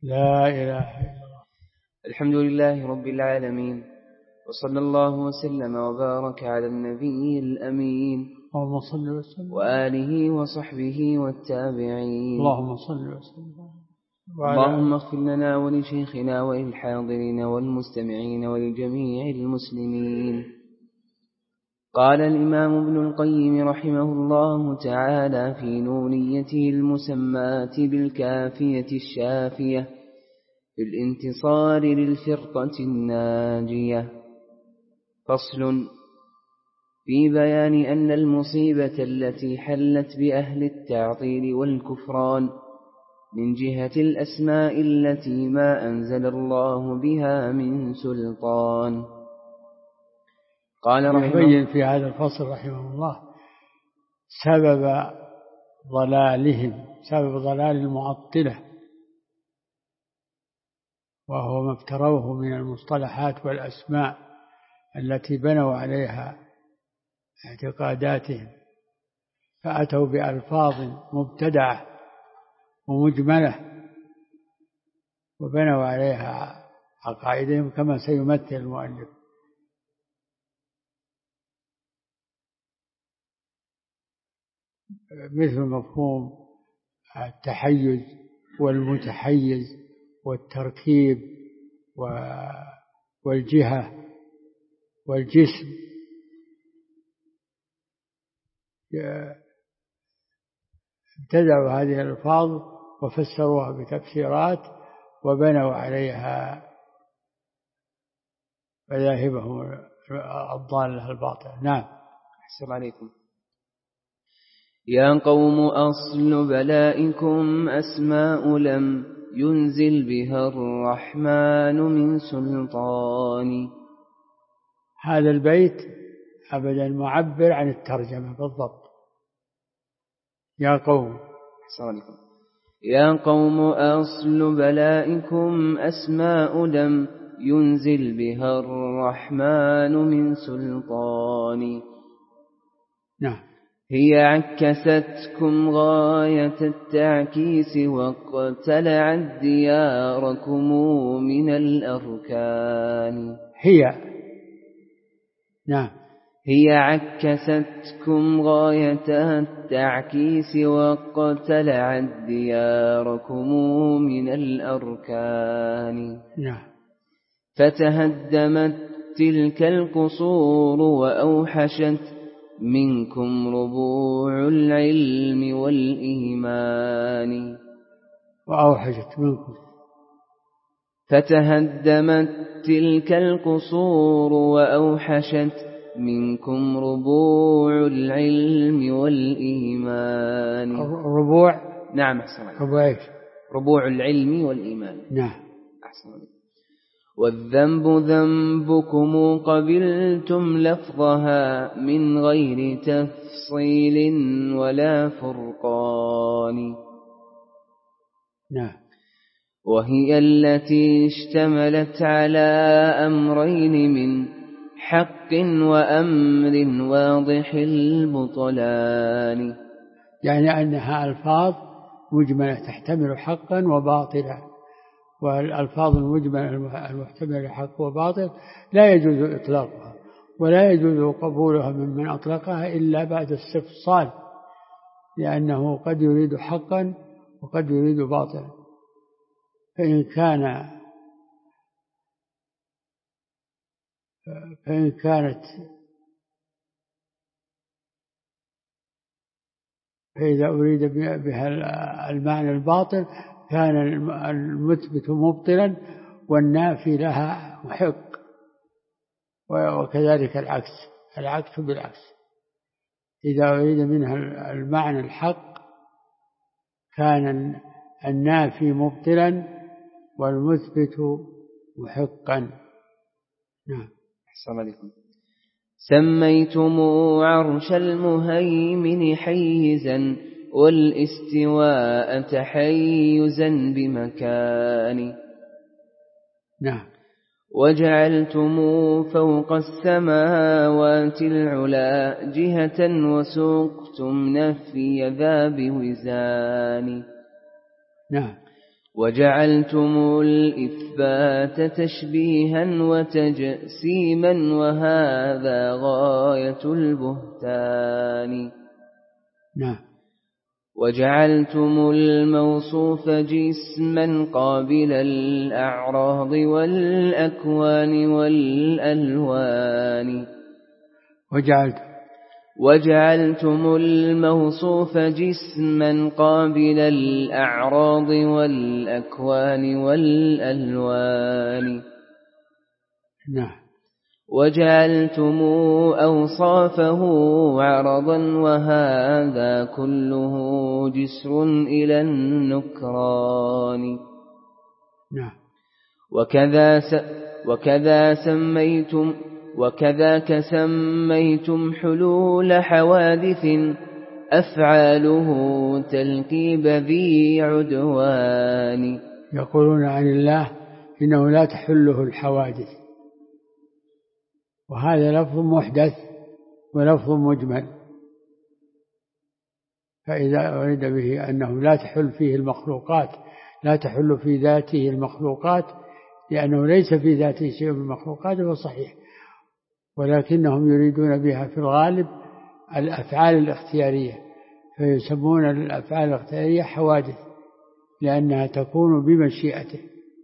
لا إله إلا الله. الحمد لله رب العالمين، وصلى الله وسلم وبارك على النبي الأمين اللهم صل وسلم وآله وصحبه والتابعين. اللهم صل وسلم. اللهم اغفر لنا ولشيخنا وللحاضرين والمستمعين ولجميع المسلمين. قال الإمام ابن القيم رحمه الله تعالى في نونيته المسماة بالكافية الشافية في الانتصار للفرقة الناجية: فصل في بيان أن المصيبة التي حلت بأهل التعطيل والكفران من جهة الأسماء التي ما أنزل الله بها من سلطان. قال يبين في هذا الفصل رحمه الله سبب ضلالهم، سبب ضلال المعطلة، وهو ما افتروه من المصطلحات والأسماء التي بنوا عليها اعتقاداتهم، فأتوا بألفاظ مبتدعة ومجملة وبنوا عليها عقائدهم كما سيمثل المؤلف. مثل مفهوم التحيز والمتحيز والتركيب والجهة والجسم، ابتدعوا هذه الألفاظ وفسروها بتفسيرات وبنوا عليها مذاهبهم الضالة الباطلة. نعم. أحسن عليكم. يا قوم أصل بلائكم أسماء لم ينزل بها الرحمن من سلطان. هذا البيت أبدا معبر عن الترجمة بالضبط. يا قوم، يا قوم أصل بلائكم أسماء لم ينزل بها الرحمن من سلطان. نعم. هي عكستكم غاية التعكيس واقتلعت دياركم من الأركان. نعم. هي عكستكم غاية التعكيس واقتلعت دياركم من الأركان. نعم. فتهدمت تلك القصور وأوحشت منكم ربوع العلم والإيمان. وأوحشت منكم. فتهدمت تلك القصور وأوحشت منكم ربوع العلم والإيمان. الربوع. نعم أحسن. ربوع إيش؟ ربوع العلم والإيمان. نعم. أحسن. والذنب ذنبكم قبلتم لفظها من غير تفصيل ولا فرقان. نعم. وهي التي اشتملت على أمرين من حق وأمر واضح البطلان. يعني أنها ألفاظ مجملة تحتمل حقا وباطلا، والألفاظ المجملة المحتملة لحق وباطل لا يجوز إطلاقها ولا يجوز قبولها ممن أطلقها إلا بعد استفصال، لأنه قد يريد حقا وقد يريد باطلا. فإذا أريد بها المعنى الباطل كان المثبت مبطلا والنافي لها محق، وكذلك العكس بالعكس. إذا أريد منها المعنى الحق كان النافي مبطلا والمثبت محقا. نعم. أحسن عليكم. سميتم عرش المهيمن حيزا والاستواء تحيزا بمكان. نعم. وجعلتم فوق السماوات العلا جهة وسقتم نفي ذا بوزان. نعم. وجعلتم الإثبات تشبيها وتجسيما وهذا غاية البهتان. نعم. وجعلتم الموصوف جسما قابل الأعراض والأكوان والألوان. وجعلتم الموصوف جسما قابل الأعراض والأكوان والألوان. نعم. وجعلتم أوصافه عرضا وهذا كله جسر إلى النكران. نعم. وكذاك سميتم حلول حوادث أفعاله تلقيب ذي عدوان. يقولون عن الله إنه لا تحله الحوادث، وهذا لفظ محدث ولفظ مجمل، فإذا أريد به أنه لا تحل فيه المخلوقات، لا تحل في ذاته المخلوقات لأنه ليس في ذاته شيء من المخلوقات فصحيح، ولكنهم يريدون بها في الغالب الأفعال الاختيارية، فيسمون الأفعال الاختيارية حوادث لأنها تكون بمشيئته،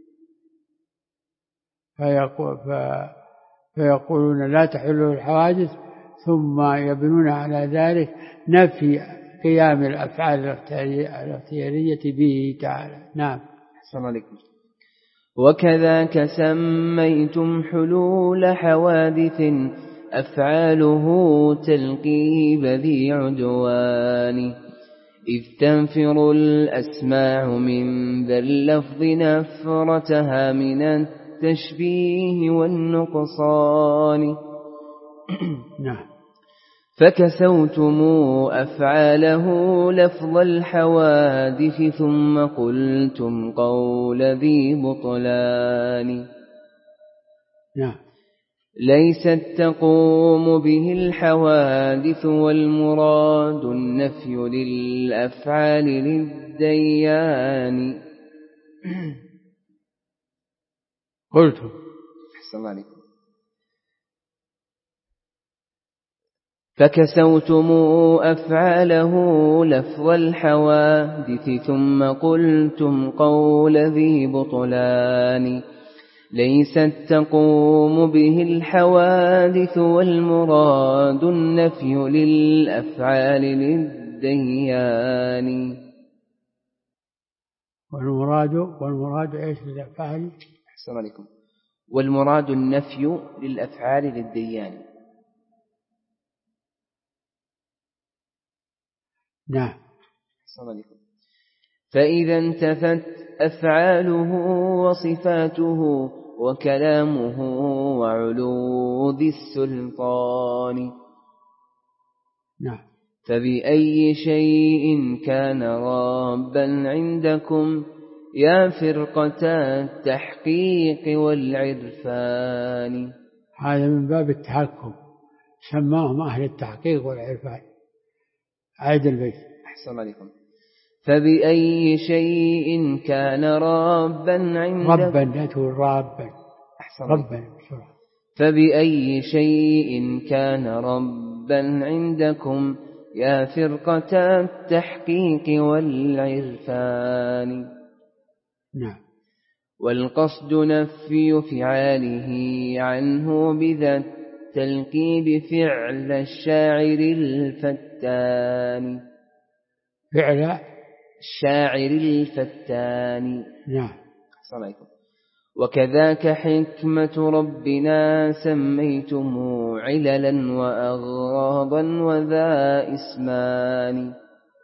فيقولون لا تحل الحوادث، ثم يبنون على ذلك نفي قيام الأفعال الاختيارية به تعالى. نعم. السلام عليكم. وكذاك سميتم حلول حوادث أفعاله تلقيب ذي عدوان. إذ تنفر الأسماع من ذا اللفظ نفرتها من التشبيه والنقصان. نعم. فكسوتم أفعاله لفظ الحوادث ثم قلتم قول ذي بطلان. نعم. ليست تقوم به الحوادث والمراد النفي للأفعال للديان. قلتم. أحسن الله عليكم. فكسوتم أفعاله لفظ الحوادث ثم قلتم قول ذي بطلان. ليست تقوم به الحوادث والمراد النفي للأفعال للديان. والمراد إيش للأفعال؟ أحسن عليكم. والمراد النفي للأفعال للديان. نعم. أحسن عليكم. فإذا انتفت أفعاله وصفاته وكلامه وعلو ذي السلطان. نعم. فبأي شيء كان ربا عندكم يا فرقة التحقيق والعرفان. هذا من باب التحكم، سماهم أهل التحقيق والعرفان. عيد البيت. أحسن عليكم. فبأي شيء كان ربا عندكم. ربا لا تقول ربا. ربا. فبأي شيء كان ربا عندكم يا فرقة التحقيق والعرفان. نعم. والقصد نفي فعاله عنه بذا التلقيب فعل الشاعر الفتان. فعل الشاعر الفتان. نعم. السلام عليكم. وكذاك حكمة ربنا سميتم عللا وأغراضا وذا اسمان.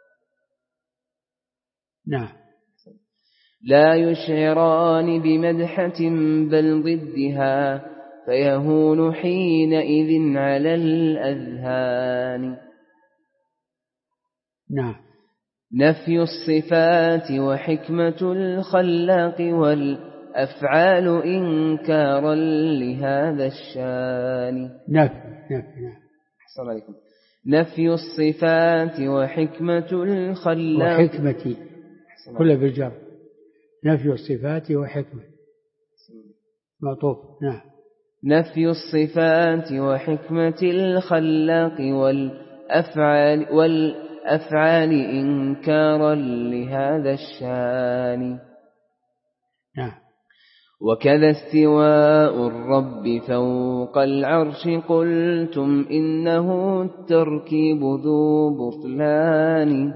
نعم. لا يشعران بمدحة بل ضدها فيهون حينئذ على الأذهان. نعم. نفي الصفات وحكمة الخلاق والأفعال إنكارا لهذا الشان. نعم. أحسن عليكم. نفي الصفات وحكمة الخلاق وحكمتي كل بالجر. نفي الصفات وحكمة معطوف. نعم. نفي الصفات وحكمة الخلاق والأفعال إنكارا لهذا الشان. نعم. وكذا استواء الرب فوق العرش قلتم إنه التركيب ذو بطلان.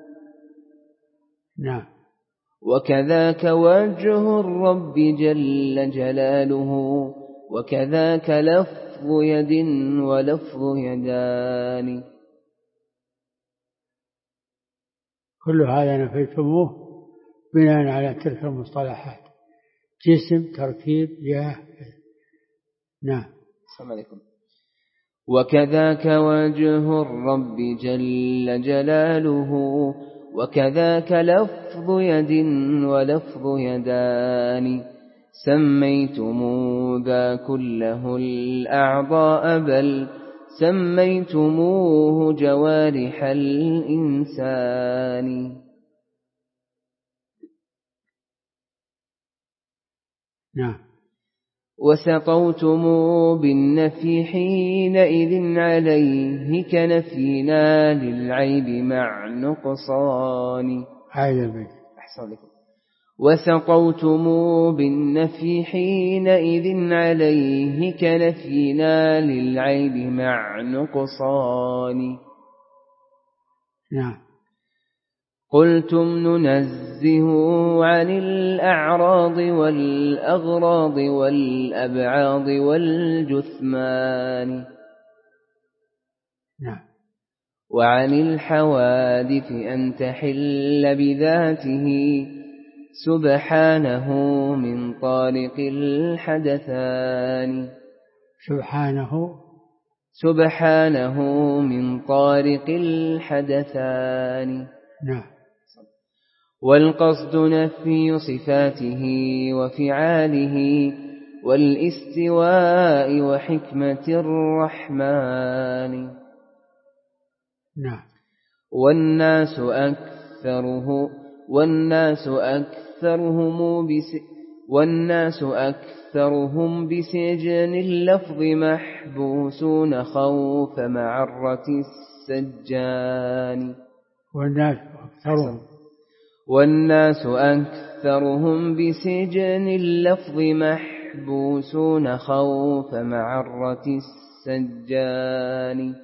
نعم. وكذاك وجه الرب جل جلاله وكذاك لفظ يد ولفظ يدان. كل هذا نفيتموه بناء على تلك المصطلحات: جسم، تركيب، جاه. نعم. السلام عليكم. وكذاك وجه الرب جل جلاله وكذاك لفظ يد ولفظ يدان. سميتم ذا كله الأعضاء بل سميتموه جوارح الإنسان. نعم. وسقوتم بالنفي حينئذ عليه كنفينا للعيب مع نقصان. أحسن لكم. وسقوتم بالنفي حينئذ عليه كنفينا للعيب مع نقصان. نعم. قلتم ننزه عن الأعراض والأغراض والأبعاض والجثمان. نعم. وعن الحوادث أن تحل بذاته سبحانه من طارق الحدثان. سبحانه من طارق الحدثان. نعم. والقصد نفي صفاته وفعاله والاستواء وحكمة الرحمن. نعم. والناس أكثرهم بسجن اللفظ محبوسون خوف معرة السجان. والناس أكثرهم بسجن اللفظ محبوسون خوف معرة السجان.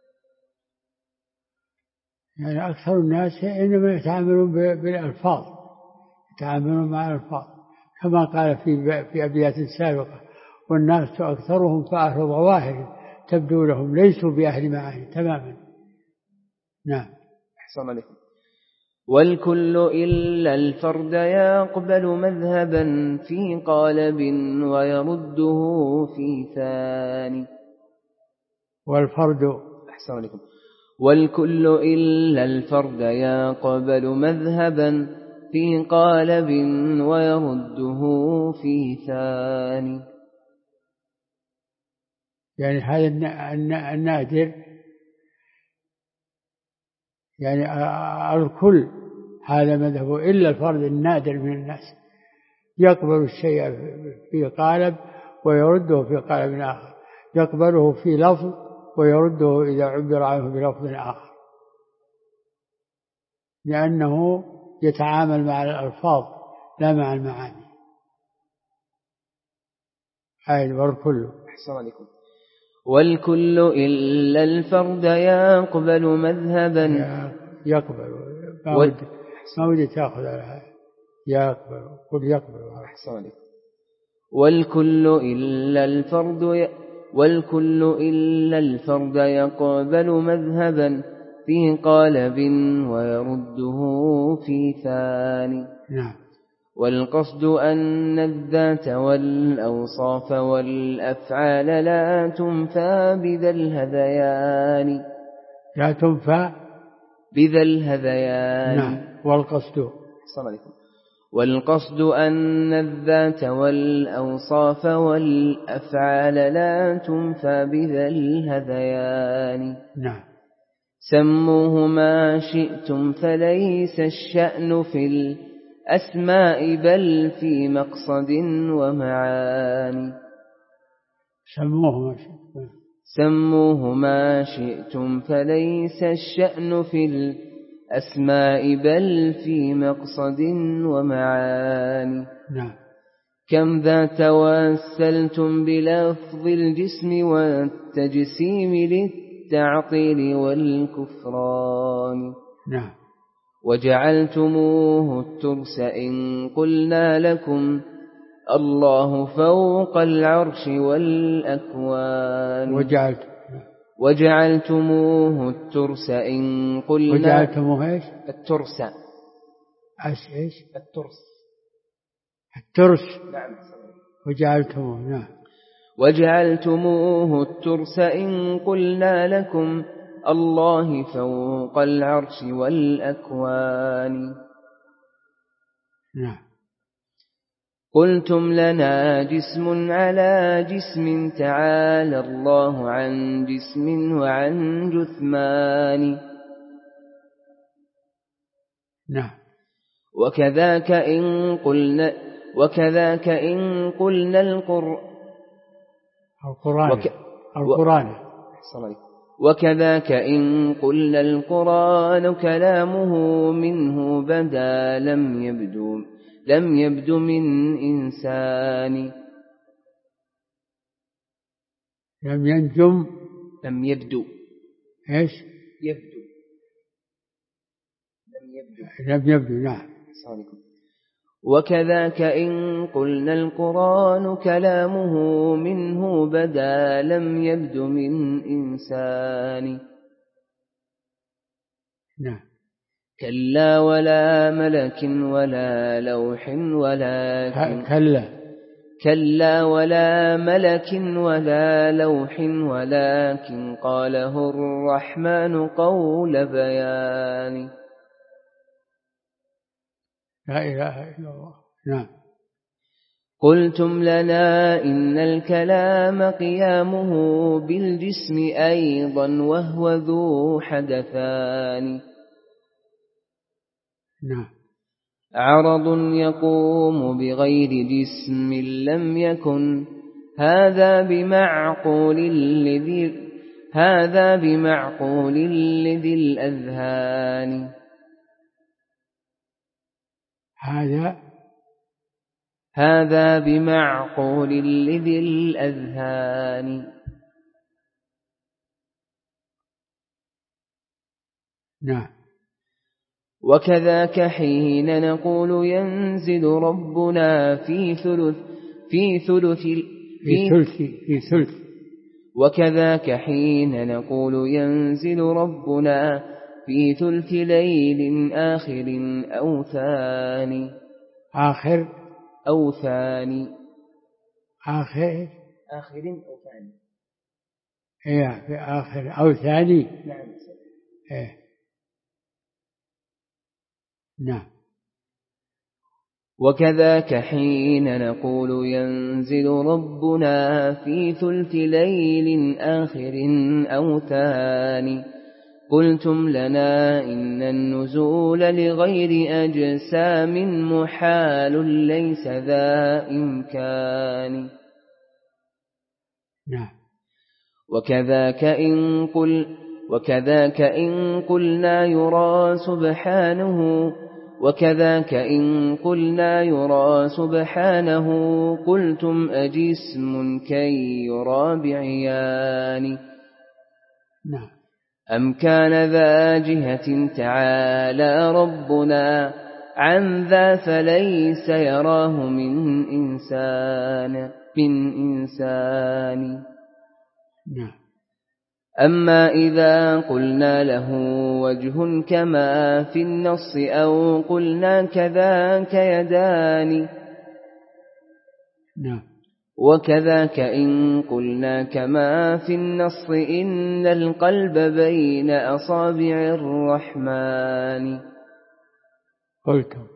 يعني أكثر الناس إنما يتعاملون بالألفاظ، يتعاملون مع الألفاظ كما قال في أبيات سابقة: والناس أكثرهم فأهل ظواهر تبدو لهم ليسوا بأهل معاني تماما. نعم. أحسن عليكم. والكل إلا الفرد يقبل مذهبا في قالب ويرده في ثاني. أحسن عليكم. والكل إلا الفرد يقبل مذهبا في قالب ويرده في ثاني. يعني هذا النادر، يعني الكل هذا مذهبه إلا الفرد النادر من الناس يقبل الشيء في قالب ويرده في قالب آخر، يقبله في لفظ ويرده إذا عبر عنه بلفظ آخر، لأنه يتعامل مع الألفاظ لا مع المعاني. والكل. أحسن عليكم. والكل إلا الفرد يقبل مذهبا يقبل ما ودي تأخذ على هذا. يقبل قل يقبل. أحسن عليكم. والكل إلا الفرد يقبل مذهبا في قالب ويرده في ثاني. نعم. والقصد أن الذات والأوصاف والأفعال لا تنفى بذا الهذيان. لا تنفى بذا الهذيان. نعم. والقصد. والقصد أن الذات والأوصاف والأفعال لا تنفى بذا الهذيان. نعم. سموه ما شئتم فليس الشأن في الأسماء بل في مقصد ومعاني. سموه ما شئتم فليس الشأن في الأسماء بل في مقصد ومعاني. نعم. كم ذا توسلتم بلفظ الجسم والتجسيم للتعطيل والكفران. نعم. وجعلتموه الترس إن قلنا لكم الله فوق العرش والأكوان. وجعلتموه الترس إن قلنا. وجعلتموه إيش؟ الترس. إيش؟ الترس. نعم. وجعلتموه. نعم. وجعلتموه الترس إن قلنا لكم الله فوق العرش والأكوان. نعم. قلتم لنا جسم على جسم تعالى الله عن جسم وعن جثمان. نعم. وكذاك إن قلنا وكذاك إن قلنا القرآن كلامه منه بدا لم يبدو من إنسان. لم يبدو. إيش؟ يبدو. لم يبدو. نعم. وكذاك إن قلنا القرآن كلامه منه بدا لم يبدو من إنسان. نعم. كلا ولا ملك ولا لوح ولكن. كلا ولا ملك ولا لوح ولكن قاله الرحمن قول بيان. لا إله إلا الله. نعم. قلتم لنا إن الكلام قيامه بالجسم أيضا وهو ذو حدثان. نعم. عرض يقوم بغير جسم لم يكن هذا بمعقول لذي الأذهان. هذا بمعقول لذي الأذهان. نعم. وكذاك حين نقول ينزل ربنا في ثلث. وكذاك حين نقول ينزل ربنا في ثلث ليل آخر أو ثاني. أو ثاني. إيه في آخر أو ثاني. نعم. إيه. نعم. وكذاك حين نقول ينزل ربنا في ثلث ليل آخر أو ثاني. قلتم لنا إن النزول لغير أجسام محال ليس ذا إمكان. نعم. وكذاك إن قلنا يرى سبحانه. وكذاك إن قلنا يرى سبحانه قلتم أجسم كي يرى بعيان. نعم. أم كان ذا جهة تعالى ربنا عن ذا فليس يراه من إنسان. نعم. أما إذا قلنا له وجه كما في النص أو قلنا كذاك يدان. نعم. وكذاك إن قلنا كما في النص إن القلب بين أصابع الرحمن. قلتم.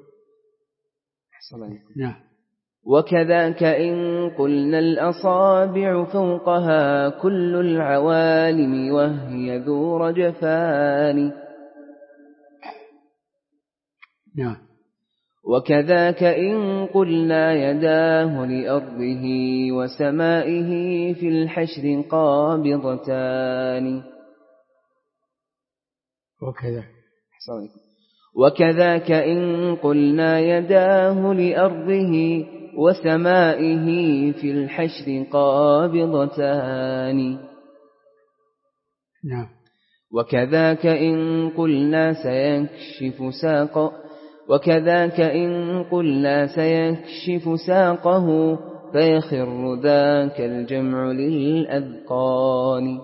نعم. وكذاك إن قلنا الأصابع فوقها كل العوالم وهي ذو رجفان. نعم. وكذاك إن قلنا يداه لأرضه وسمائه في الحشر قابضتان. وكذاك إن قلنا يداه لأرضه وسمائه في الحشر قابضتان. نعم. وكذاك إن قلنا سيكشف ساقه فيخر ذاك الجمع للأذقان.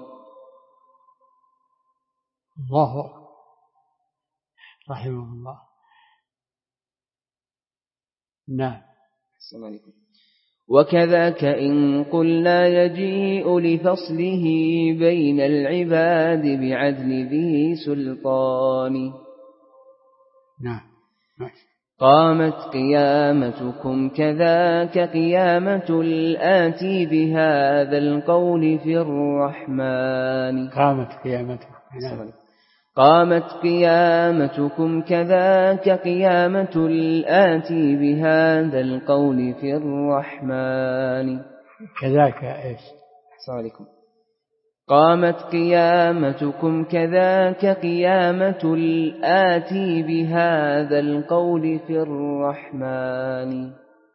الله رحمه الله. نعم. وكذاك إن قلنا يجيء لفصله بين العباد بعدل ذي سلطان. نعم. قامت قيامتكم كذاك قيامة الآتي بهذا القول في الرحمن. قامت قيامتكم كذاك قيامة الآتي بهذا القول في الرحمن. كذاك إيش؟ عليكم. قامت قيامتكم كذاك قيامة الآتي بهذا القول في الرحمن.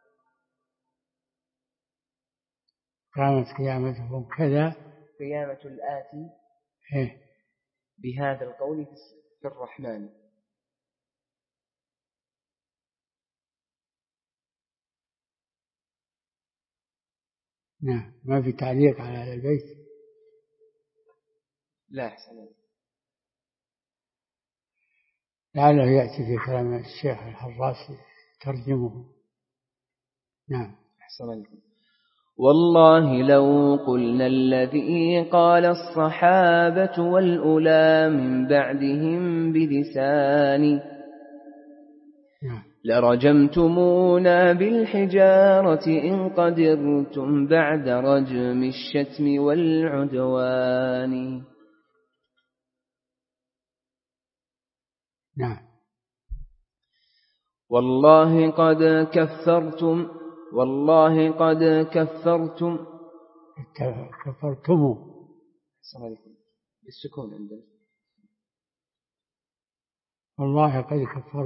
قامت قيامتكم كذا قيامة الآتي بهذا القول في الرحمن. نعم. ما في تعليق على هذا البيت؟ لا أحسن. لعله يأتي في كلام الشيخ الحراسي ترجمه. نعم. أحسن. والله لو قلنا الذي قال الصحابة والأولى من بعدهم بلسان لرجمتمونا بالحجارة إن قدرتم بعد رجم الشتم والعدوان. نعم. والله قد كفرتم بالسكون عندنا. والله قد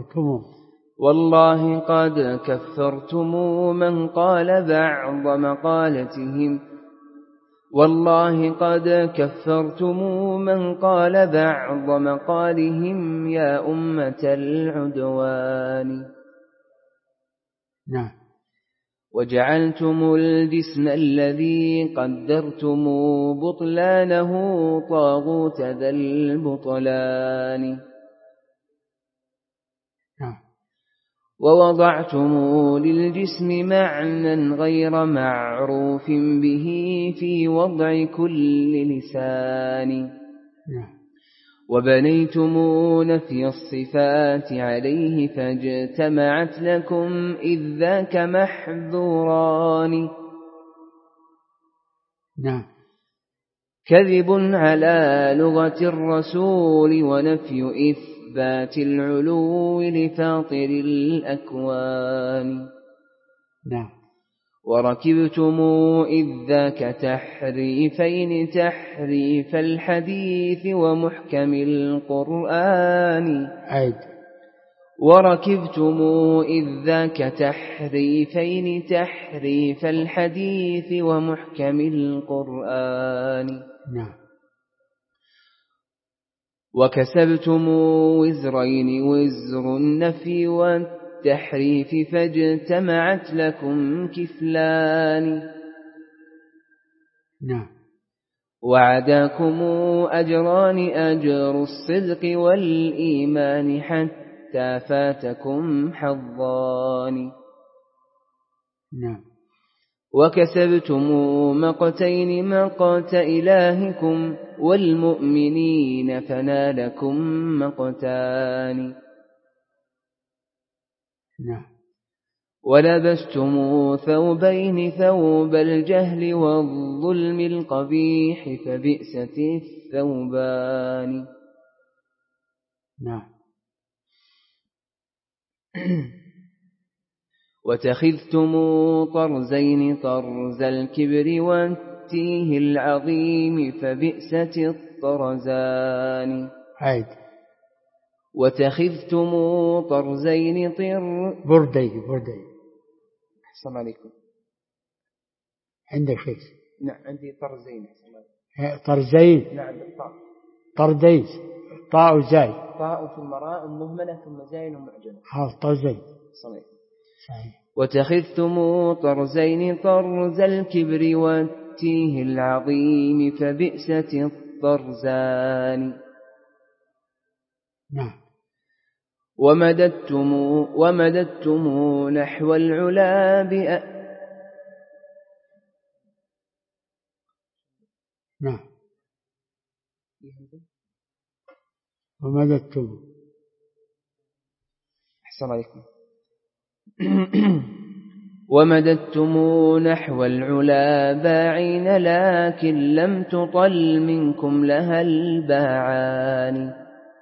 كفرتم من قال بعض مقالتهم. والله قد كفرتم من قال بعض مقالهم يا أمة العدوان. نعم. وجعلتم الجسم الذي قدرتم بطلانه طاغوت ذا البطلان. ووضعتم للجسم معنى غير معروف به في وضع كل لسان. وبنيتم نفي الصفات عليه فاجتمعت لكم إذ ذاك محذوران. كذب على لغة الرسول ونفي إثبات العلو لفاطر الأكوان. وركبتم إذ ذاك تحريفين تحريف الحديث ومحكم القرآن. وركبتم إذ ذاك تحريفين تحريف الحديث ومحكم القرآن. وكسبتم وزرين وزر النفي والتحريف فاجتمعت لكم كفلان. وعداكم أجران أجر الصدق والإيمان حتى فاتكم حظان. وكسبتم مقتين مقت إلهكم والمؤمنين فنالكم مقتان. ولبستم ثوبين ثوب الجهل والظلم القبيح فبئست الثوبان. واتخذتم طرزين طرز الكبر والتيه العظيم فبئست الطرزان. عيد. واتخذتم طرزين بردي. أحسن عليكم. عندك شيء؟ نعم عندي طرزين. طرزين. نعم بالطاء. طردين طاء وزاي. طاء ثم راء مهملة ثم زاي ومعجمة. طرزين. صحيح. واتخذتم طرزين طرز الكبر والتيه العظيم فبئست الطرزان. نعم. ومددتم نحو العلا نعم. ومددتم. أحسن عليكم. ومددتم نحو العلا باعين لكن لم تطل منكم لها الباعان.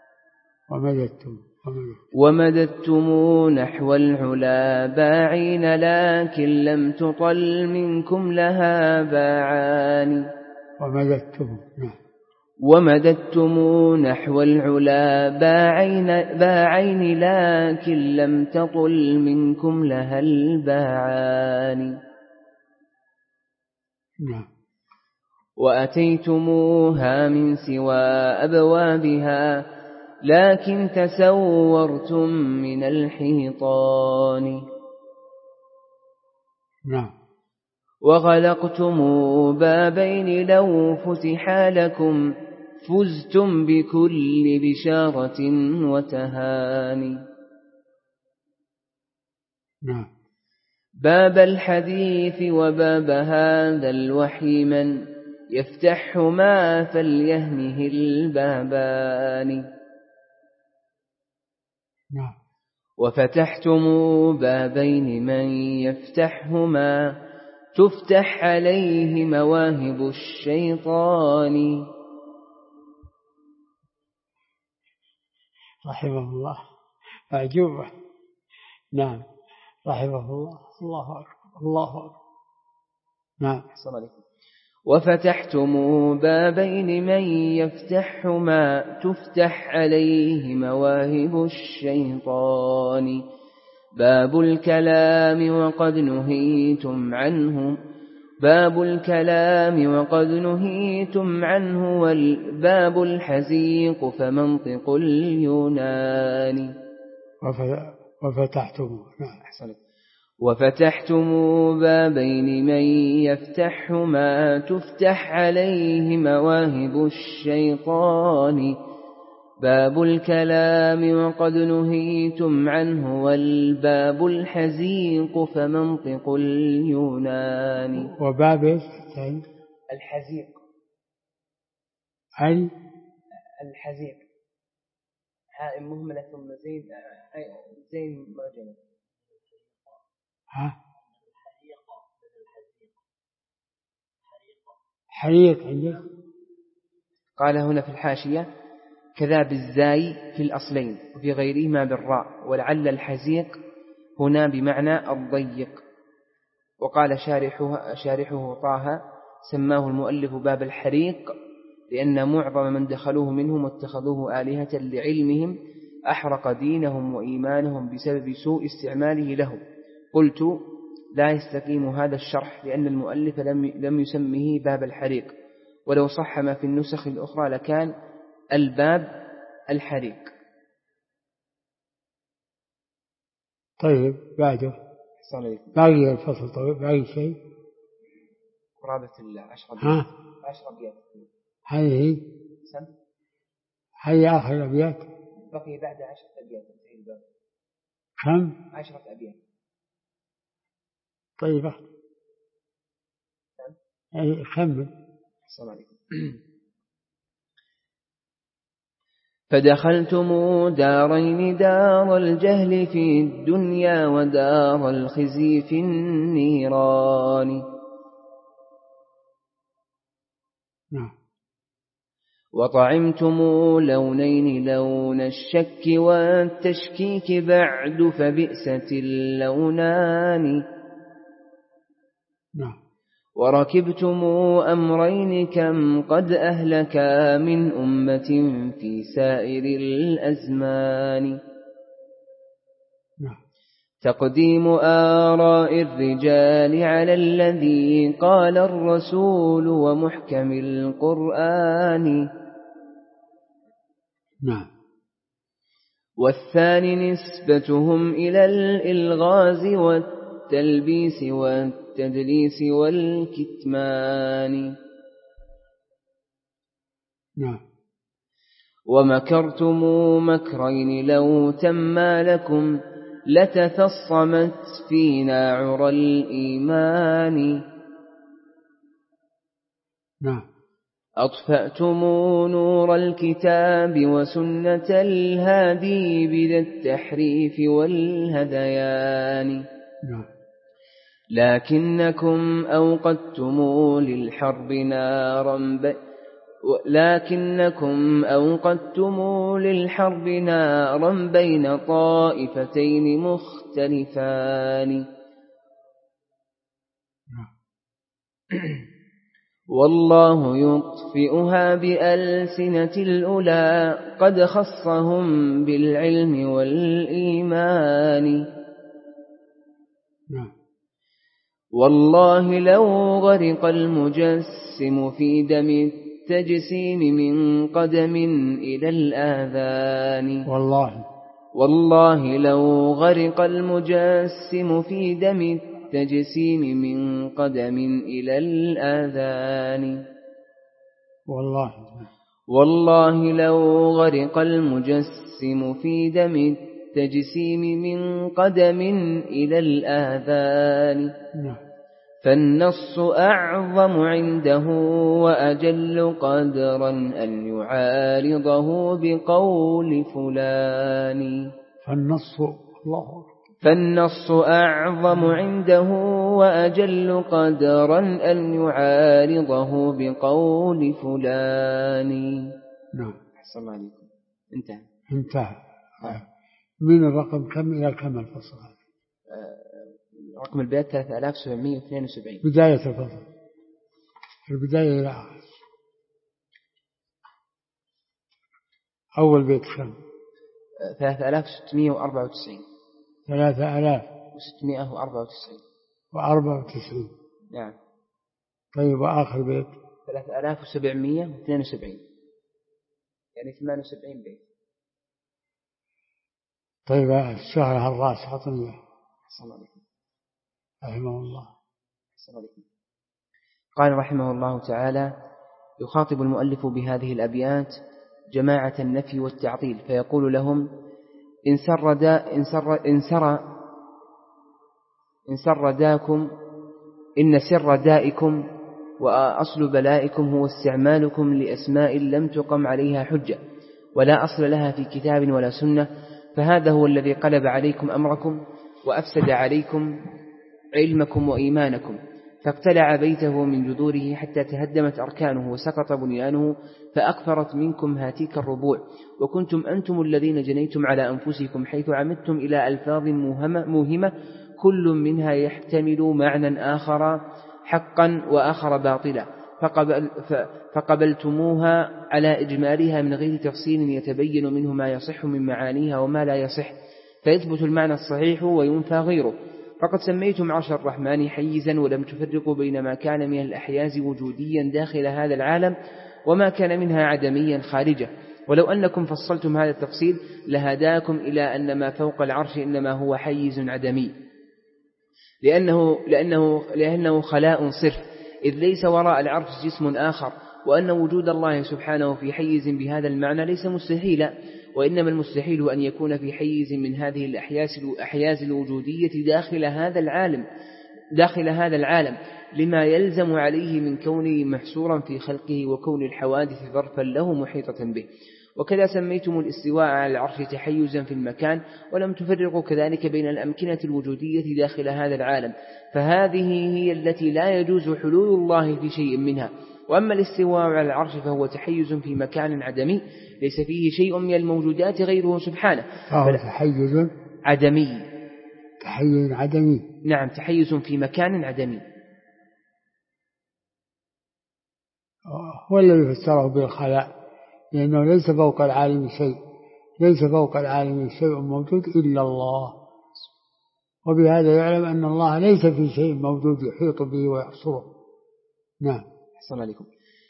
ومددتم نحو العلا باعين لكن لم تطل منكم لها باعان. ومددتم نحو العلا باعين لكن لم تطل منكم لها الباعان. وأتيتموها من سوى أبوابها لكن تسورتم من الحيطان. وغلقتم بابين لو فتحا لكم فزتم بكل بشارة وتهاني. باب الحديث وباب هذا الوحي من يفتحهما فليهنه البابان. وفتحتم بابين من يفتحهما تفتح عليه مواهب الشيطان. رحمه الله. أعجوبة. نعم رحمه الله. الله أكبر. نعم. وفتحتم بابين من يفتحهما تفتح عليه مواهب الشيطان. باب الكلام وقد نهيتم عنه والباب الحزيق فمنطق اليونان. وفتحتم بابين من يفتحهما تفتح عليه مواهب الشيطان. باب الكلام وقد نهيتم عنه والباب الحزيق فمنطق اليونان. وباب الحزيق. الحزيق هاء مهملة ثم زين معجمة. حريق عندك. قال هنا في الحاشية كذا بالزاي في الأصلين وفي غيرهما بالراء ولعل الحزيق هنا بمعنى الضيق. وقال شارحه طه سماه المؤلف باب الحريق لأن معظم من دخلوه منهم واتخذوه آلهة لعلمهم أحرق دينهم وإيمانهم بسبب سوء استعماله له. قلت لا يستقيم هذا الشرح لأن المؤلف لم يسمه باب الحريق، ولو صح ما في النسخ الأخرى لكان الباب الحريق. طيب بعده باقي الفصل. طيب باقي شيء قرابة 10 أبيات. هذه آخر الأبيات. بقي بعد 10 أبيات. كم؟ 10 أبيات. طيب خمن. السلام عليكم. فدخلتم دارين دار الجهل في الدنيا ودار الخزي في النيران. وطعمتم لونين لون الشك والتشكيك بعد فبئست اللونان وركبتم أمرين كم قد أهلكا من أمة في سائر الأزمان تقديم آراء الرجال على الذي قال الرسول ومحكم القرآن والثاني نسبتهم إلى الإلغاز والتلبيس والتدليس والكتمان ومكرتم مكرين لو تما لكم لتفصمت فينا عرى الإيمان أطفأتم نور الكتاب وسنة الهادي بذا التحريف والهذيان لكنكم أوقدتم للحرب نارا بين طائفتين مختلفان والله يطفئها بألسنة الأولى قد خصهم بالعلم والإيمان والله لو غرق المجسم في دم التجسيم من قدم إلى الآذان والله لو غرق المجسم في دم التجسيم من قدم إلى الآذان والله لو غرق المجسم في دم التجسيم من قدم إلى الآذان فالنص أعظم عنده وأجل قدرا أن يعارضه بقول فلان فالنص أعظم عنده وأجل قدرا أن يعارضه بقول فلان أحسن الله عليكم. انتهى. من الرقم كم إلى كم الفصل؟ رقم البيت 3772 بداية الفصل في البداية إلى آخر. أول بيت كم؟ 3694 3694 نعم. طيب وآخر بيت 3772 يعني 78 بيت. طيب الشهر هالراس عطني أحسن عليكم رحمه الله. قال رحمه الله تعالى: يخاطب المؤلف بهذه الأبيات جماعة النفي والتعطيل فيقول لهم: إن سر دائكم وأصل بلائكم هو استعمالكم لأسماء لم تقم عليها حجة ولا أصل لها في كتاب ولا سنة، فهذا هو الذي قلب عليكم أمركم وأفسد عليكم علمكم وإيمانكم، فاقتلع بيته من جذوره حتى تهدمت أركانه وسقط بنيانه، فأكثرت منكم هاتيك الربوع، وكنتم أنتم الذين جنيتم على أنفسكم حيث عمدتم إلى ألفاظ موهمة كل منها يحتمل معنى آخر حقا وآخر باطلا، فقبلتموها على إجمالها من غير تفصيل يتبين منه ما يصح من معانيها وما لا يصح، فيثبت المعنى الصحيح وينفى غيره. فقد سميتم عرش الرحمن حيزا ولم تفرقوا بين ما كان من الأحياز وجوديا داخل هذا العالم وما كان منها عدميا خارجه، ولو أنكم فصلتم هذا التفصيل لهداكم إلى أن ما فوق العرش إنما هو حيز عدمي، لأنه خلاء صرف، إذ ليس وراء العرش جسم آخر، وأن وجود الله سبحانه في حيز بهذا المعنى ليس مستحيلا، وإنما المستحيل أن يكون في حيز من هذه الأحياز الوجودية داخل هذا العالم لما يلزم عليه من كونه محصورا في خلقه وكون الحوادث ظرفا له محيطة به. وكذا سميتم الاستواء على العرش تحيزا في المكان، ولم تفرقوا كذلك بين الأمكنة الوجودية داخل هذا العالم، فهذه هي التي لا يجوز حلول الله في شيء منها، وأما الاستواء على العرش فهو تحيز في مكان عدمي ليس فيه شيء من الموجودات غيره سبحانه. فهو تحيز عدمي. تحيز عدمي. نعم، تحيز في مكان عدمي. هو الذي فسره بالخلاء، لأنه ليس فوق العالم شيء، ليس فوق العالم شيء موجود إلا الله، وبهذا يعلم أن الله ليس في شيء موجود يحيط به ويحصره. نعم. أحسن عليكم.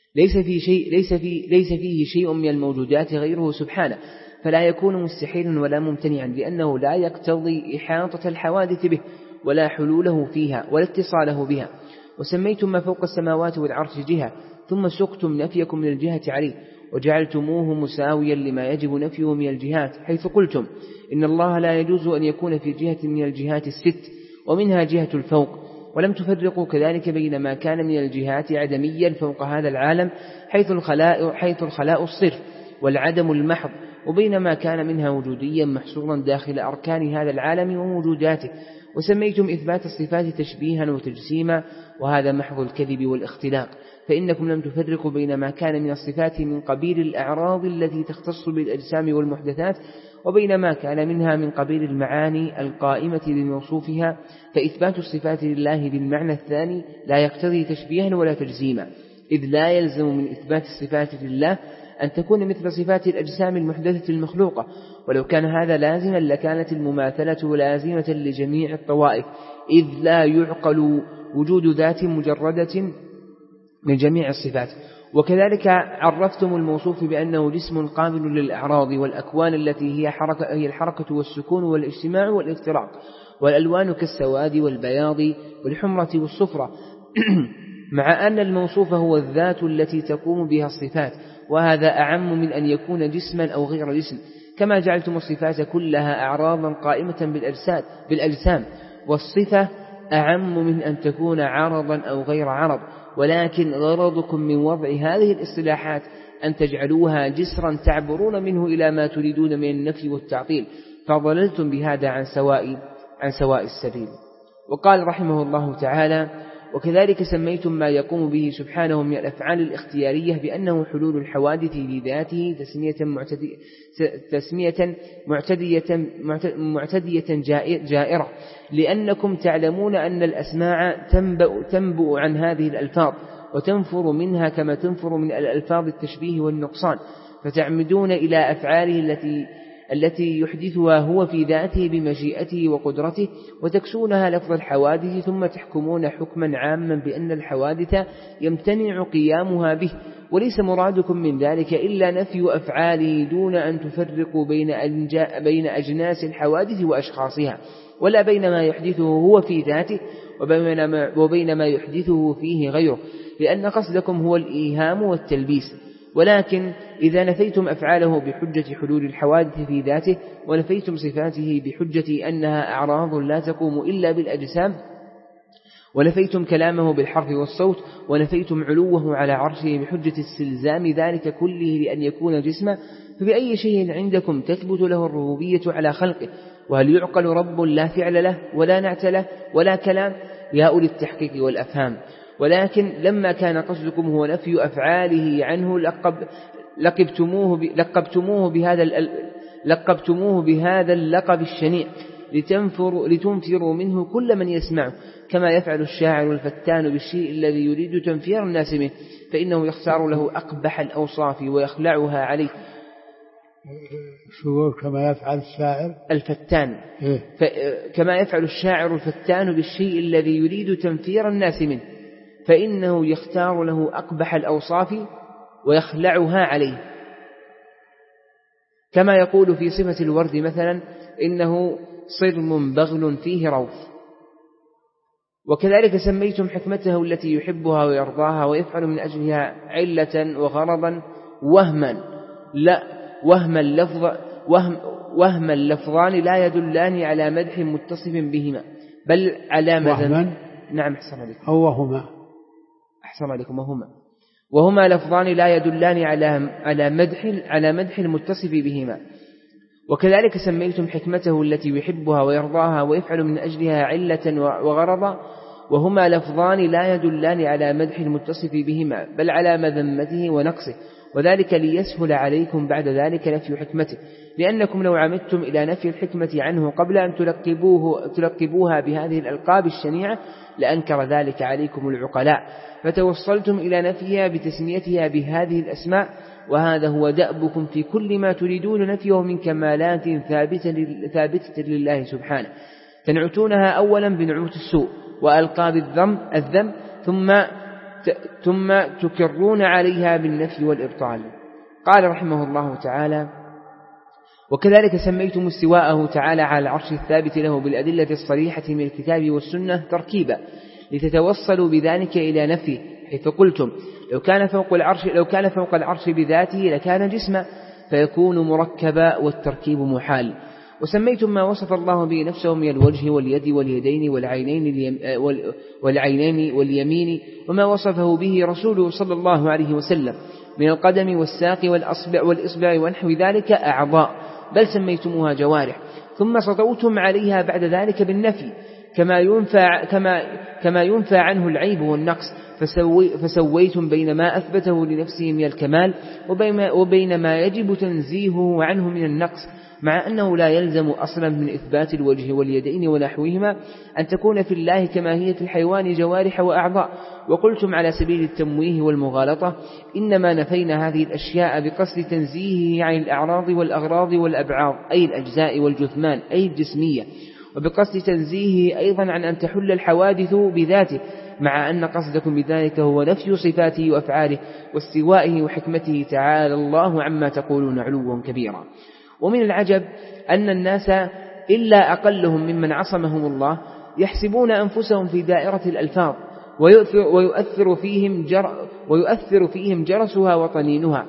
ليس فيه شيء من الموجودات غيره سبحانه، فلا يكون مستحيلا ولا ممتنعا، لأنه لا يقتضي إحاطة الحوادث به ولا حلوله فيها ولا اتصاله بها. وسميتم ما فوق السماوات والعرش جهة، ثم سقتم نفيكم من الجهة عليه، وجعلتموه مساويا لما يجب نفيه من الجهات، حيث قلتم إن الله لا يجوز أن يكون في جهة من الجهات الست، ومنها جهة الفوق. ولم تفرقوا كذلك بين ما كان من الجهات عدميا فوق هذا العالم حيث الخلاء الصرف والعدم المحض، وبين ما كان منها وجوديا محصورا داخل أركان هذا العالم ووجوداته. وسميتم إثبات الصفات تشبيها وتجسيما، وهذا محض الكذب والاختلاق، فإنكم لم تفرقوا بين ما كان من الصفات من قبيل الأعراض التي تختص بالأجسام والمحدثات، وبين ما كان منها من قبيل المعاني القائمة بموصوفها. فإثبات الصفات لله بالمعنى الثاني لا يقتضي تشبيها ولا تجسيما، إذ لا يلزم من إثبات الصفات لله أن تكون مثل صفات الأجسام المحدثة المخلوقة، ولو كان هذا لازما لكانت المماثلة لازمة لجميع الطوائف، إذ لا يعقل وجود ذات مجردة من جميع الصفات. وكذلك عرفتم الموصوف بأنه جسم قابل للأعراض والأكوان التي هي الحركة والسكون والاجتماع والافتراق، والألوان كالسواد والبياض والحمرة والصفرة مع أن الموصوف هو الذات التي تقوم بها الصفات، وهذا أعم من أن يكون جسما أو غير جسم، كما جعلتم الصفات كلها أعراضا قائمة بالأجسام، والصفة أعم من أن تكون عرضا أو غير عرض. ولكن غرضكم من وضع هذه الاصطلاحات أن تجعلوها جسرا تعبرون منه إلى ما تريدون من النفي والتعطيل، فضللتم بهذا عن سواء السبيل. وقال رحمه الله تعالى: وكذلك سميتم ما يقوم به سبحانه من الأفعال الاختيارية بأنه حلول الحوادث لذاته تسمية معتدية جائرة، لأنكم تعلمون أن الأسماع تنبؤ عن هذه الألفاظ وتنفر منها كما تنفر من الألفاظ التشبيه والنقصان، فتعمدون إلى أفعاله التي يحدثها هو في ذاته بمشيئته وقدرته، وتكسونها لفظ الحوادث، ثم تحكمون حكما عاما بأن الحوادث يمتنع قيامها به، وليس مرادكم من ذلك إلا نفي أفعاله دون أن تفرقوا بين أجناس الحوادث وأشخاصها، ولا بين ما يحدثه هو في ذاته وبين ما يحدثه فيه غيره، لأن قصدكم هو الإيهام والتلبيس. ولكن إذا نفيتم أفعاله بحجة حلول الحوادث في ذاته، ونفيتم صفاته بحجة أنها أعراض لا تقوم إلا بالأجسام، ونفيتم كلامه بالحرف والصوت، ونفيتم علوه على عرشه بحجة استلزام ذلك كله لأن يكون جسما، فبأي شيء عندكم تثبت له الربوبية على خلقه؟ وهل يعقل رب لا فعل له ولا نعت له ولا كلام؟ يا أولي التحقيق والأفهام. ولكن لما كان قصدكم هو نفي أفعاله عنه لقبتموه بهذا اللقب الشنيع لتنفروا منه كل من يسمعه، كما يفعل الشاعر الفتان بالشيء الذي يريد تنفير الناس منه، فإنه يختار له أقبح الأوصاف ويخلعها عليه. كما يفعل الشاعر الفتان كما يفعل الشاعر الفتان بالشيء الذي يريد تنفير الناس منه، فإنه يختار له أقبح الأوصاف ويخلعها عليه، كما يقول في صفة الورد مثلا: إنه صرم بغل فيه روث. وكذلك سميتم حكمته التي يحبها ويرضاها ويفعل من أجلها علة وغرضا وهما اللفظان لا يدلان على مدح متصف بهما، بل على مذم. نعم، أحسن عليكم. وهما لفظان لا يدلان على مدح المتصف بهما. وكذلك سميتم حكمته التي يحبها ويرضاها ويفعل من أجلها علة وغرضا وهما لفظان لا يدلان على مدح المتصف بهما بل على مذمته ونقصه، وذلك ليسهل عليكم بعد ذلك نفي حكمته، لأنكم لو عمدتم إلى نفي الحكمة عنه قبل أن تلقبوها بهذه الألقاب الشنيعة لأنكر ذلك عليكم العقلاء، فتوصلتم إلى نفيها بتسميتها بهذه الأسماء، وهذا هو دأبكم في كل ما تريدون نفيه من كمالات ثابتة لله سبحانه، تنعتونها أولا بنعوت السوء وألقاب الذم ثم تكرون عليها بالنفي والإبطال. قال رحمه الله تعالى: وكذلك سميتم استواءه تعالى على العرش الثابت له بالأدلة الصريحة من الكتاب والسنة تركيبا، لتتوصلوا بذلك إلى نفيه، حيث قلتم لو كان فوق العرش بذاته لكان جسما فيكون مركبا والتركيب محال. وسميتم ما وصف الله به نفسه من الوجه واليد واليدين والعينين واليمين، وما وصفه به رسوله صلى الله عليه وسلم من القدم والساق والإصبع ونحو ذلك أعضاء، بل سميتموها جوارح، ثم سطوتم عليها بعد ذلك بالنفي كما ينفى عنه العيب والنقص، فسويتم بين ما أثبته لنفسه من الكمال وبين ما يجب تنزيهه عنه من النقص، مع أنه لا يلزم أصلا من إثبات الوجه واليدين ونحوهما أن تكون في الله كما هي في الحيوان جوارح وأعضاء. وقلتم على سبيل التمويه والمغالطة إنما نفينا هذه الأشياء بقصد تنزيهه عن الأعراض والأغراض والأبعاض أي الأجزاء والجثمان أي الجسمية، وبقصد تنزيهه أيضا عن أن تحل الحوادث بذاته، مع أن قصدكم بذلك هو نفي صفاته وأفعاله واستوائه وحكمته تعالى الله عما تقولون علوا كبيرا. ومن العجب أن الناس إلا أقلهم ممن عصمهم الله يحسبون أنفسهم في دائرة الألفاظ ويؤثر فيهم جرسها وطنينها،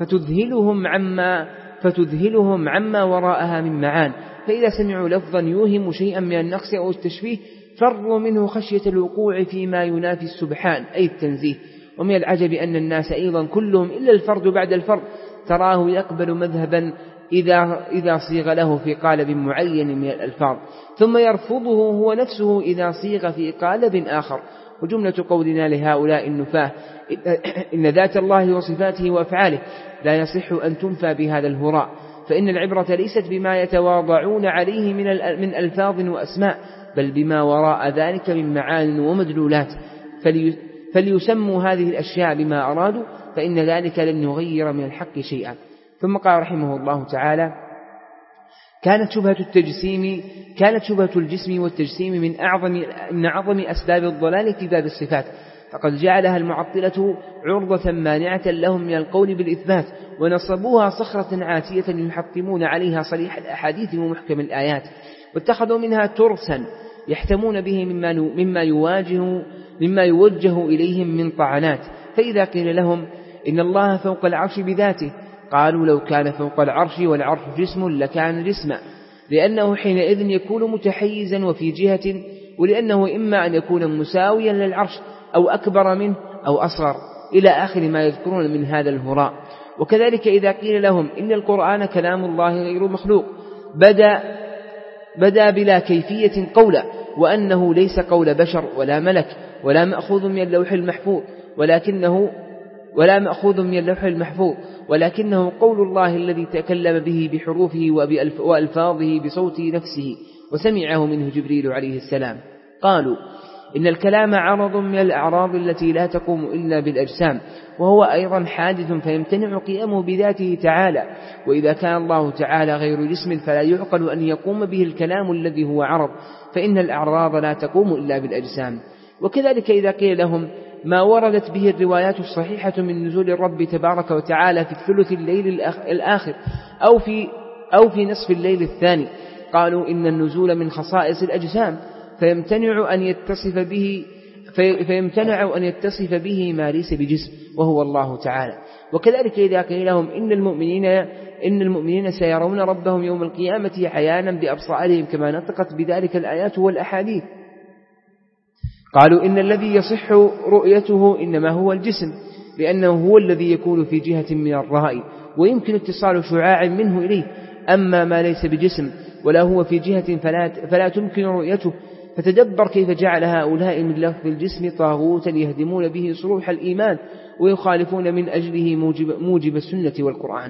فتذهلهم عما وراءها من معان، فإذا سمعوا لفظا يوهم شيئا من النقص أو التشبيه فروا منه خشية الوقوع فيما ينافي السبحان أي التنزيه. ومن العجب أن الناس أيضا كلهم إلا الفرد بعد الفرد تراه يقبل مذهبا إذا صيغ له في قالب معين من الألفاظ، ثم يرفضه هو نفسه إذا صيغ في قالب آخر. وجملة قولنا لهؤلاء النفاة إن ذات الله وصفاته وأفعاله لا يصح أن تنفى بهذا الهراء، فإن العبرة ليست بما يتواضعون عليه من ألفاظ وأسماء، بل بما وراء ذلك من معان ومدلولات، فليسموا هذه الأشياء بما أرادوا، فإن ذلك لن يغير من الحق شيئا. ثم قال رحمه الله تعالى: كانت شبهة الجسم والتجسيم من أعظم أسباب الضلال في باب الصفات، فقد جعلها المعطلة عرضة مانعة لهم من القول بالإثبات، ونصبوها صخرة عاتية يحطمون عليها صريح الأحاديث ومحكم الآيات، واتخذوا منها ترسا يحتمون به مما يوجه إليهم من طعنات. فإذا قيل لهم إن الله فوق العرش بذاته قالوا لو كان فوق العرش والعرش جسم لكان جسما، لأنه حينئذ يكون متحيزا وفي جهة، ولأنه إما أن يكون مساويا للعرش أو أكبر منه أو أصغر إلى آخر ما يذكرون من هذا الهراء. وكذلك إذا قيل لهم إن القرآن كلام الله غير مخلوق بدأ بلا كيفية قولا، وأنه ليس قول بشر ولا ملك ولا مأخوذ من اللوح المحفوظ، ولكنه قول الله الذي تكلم به بحروفه وألفاظه بصوت نفسه وسمعه منه جبريل عليه السلام. قالوا إن الكلام عرض من الأعراض التي لا تقوم إلا بالأجسام، وهو أيضا حادث فيمتنع قيامه بذاته تعالى، وإذا كان الله تعالى غير جسم فلا يعقل أن يقوم به الكلام الذي هو عرض، فإن الأعراض لا تقوم إلا بالأجسام. وكذلك إذا قيل لهم ما وردت به الروايات الصحيحة من نزول الرب تبارك وتعالى في الثلث الليل الآخر أو في نصف الليل الثاني، قالوا إن النزول من خصائص الأجسام فيمتنع أن يتصف به ما ليس بجسم وهو الله تعالى. وكذلك إذا قيل لهم إن المؤمنين سيرون ربهم يوم القيامة عيانا بأبصارهم كما نطقت بذلك الآيات والأحاديث، قالوا إن الذي يصح رؤيته إنما هو الجسم، لأنه هو الذي يكون في جهة من الرأي ويمكن اتصال شعاع منه إليه، أما ما ليس بجسم ولا هو في جهة فلا تمكن رؤيته، فتدبر كيف جعل هؤلاء من لفظ الجسم طاغوتا يهدمون به صروح الإيمان ويخالفون من أجله موجب السنة والقرآن.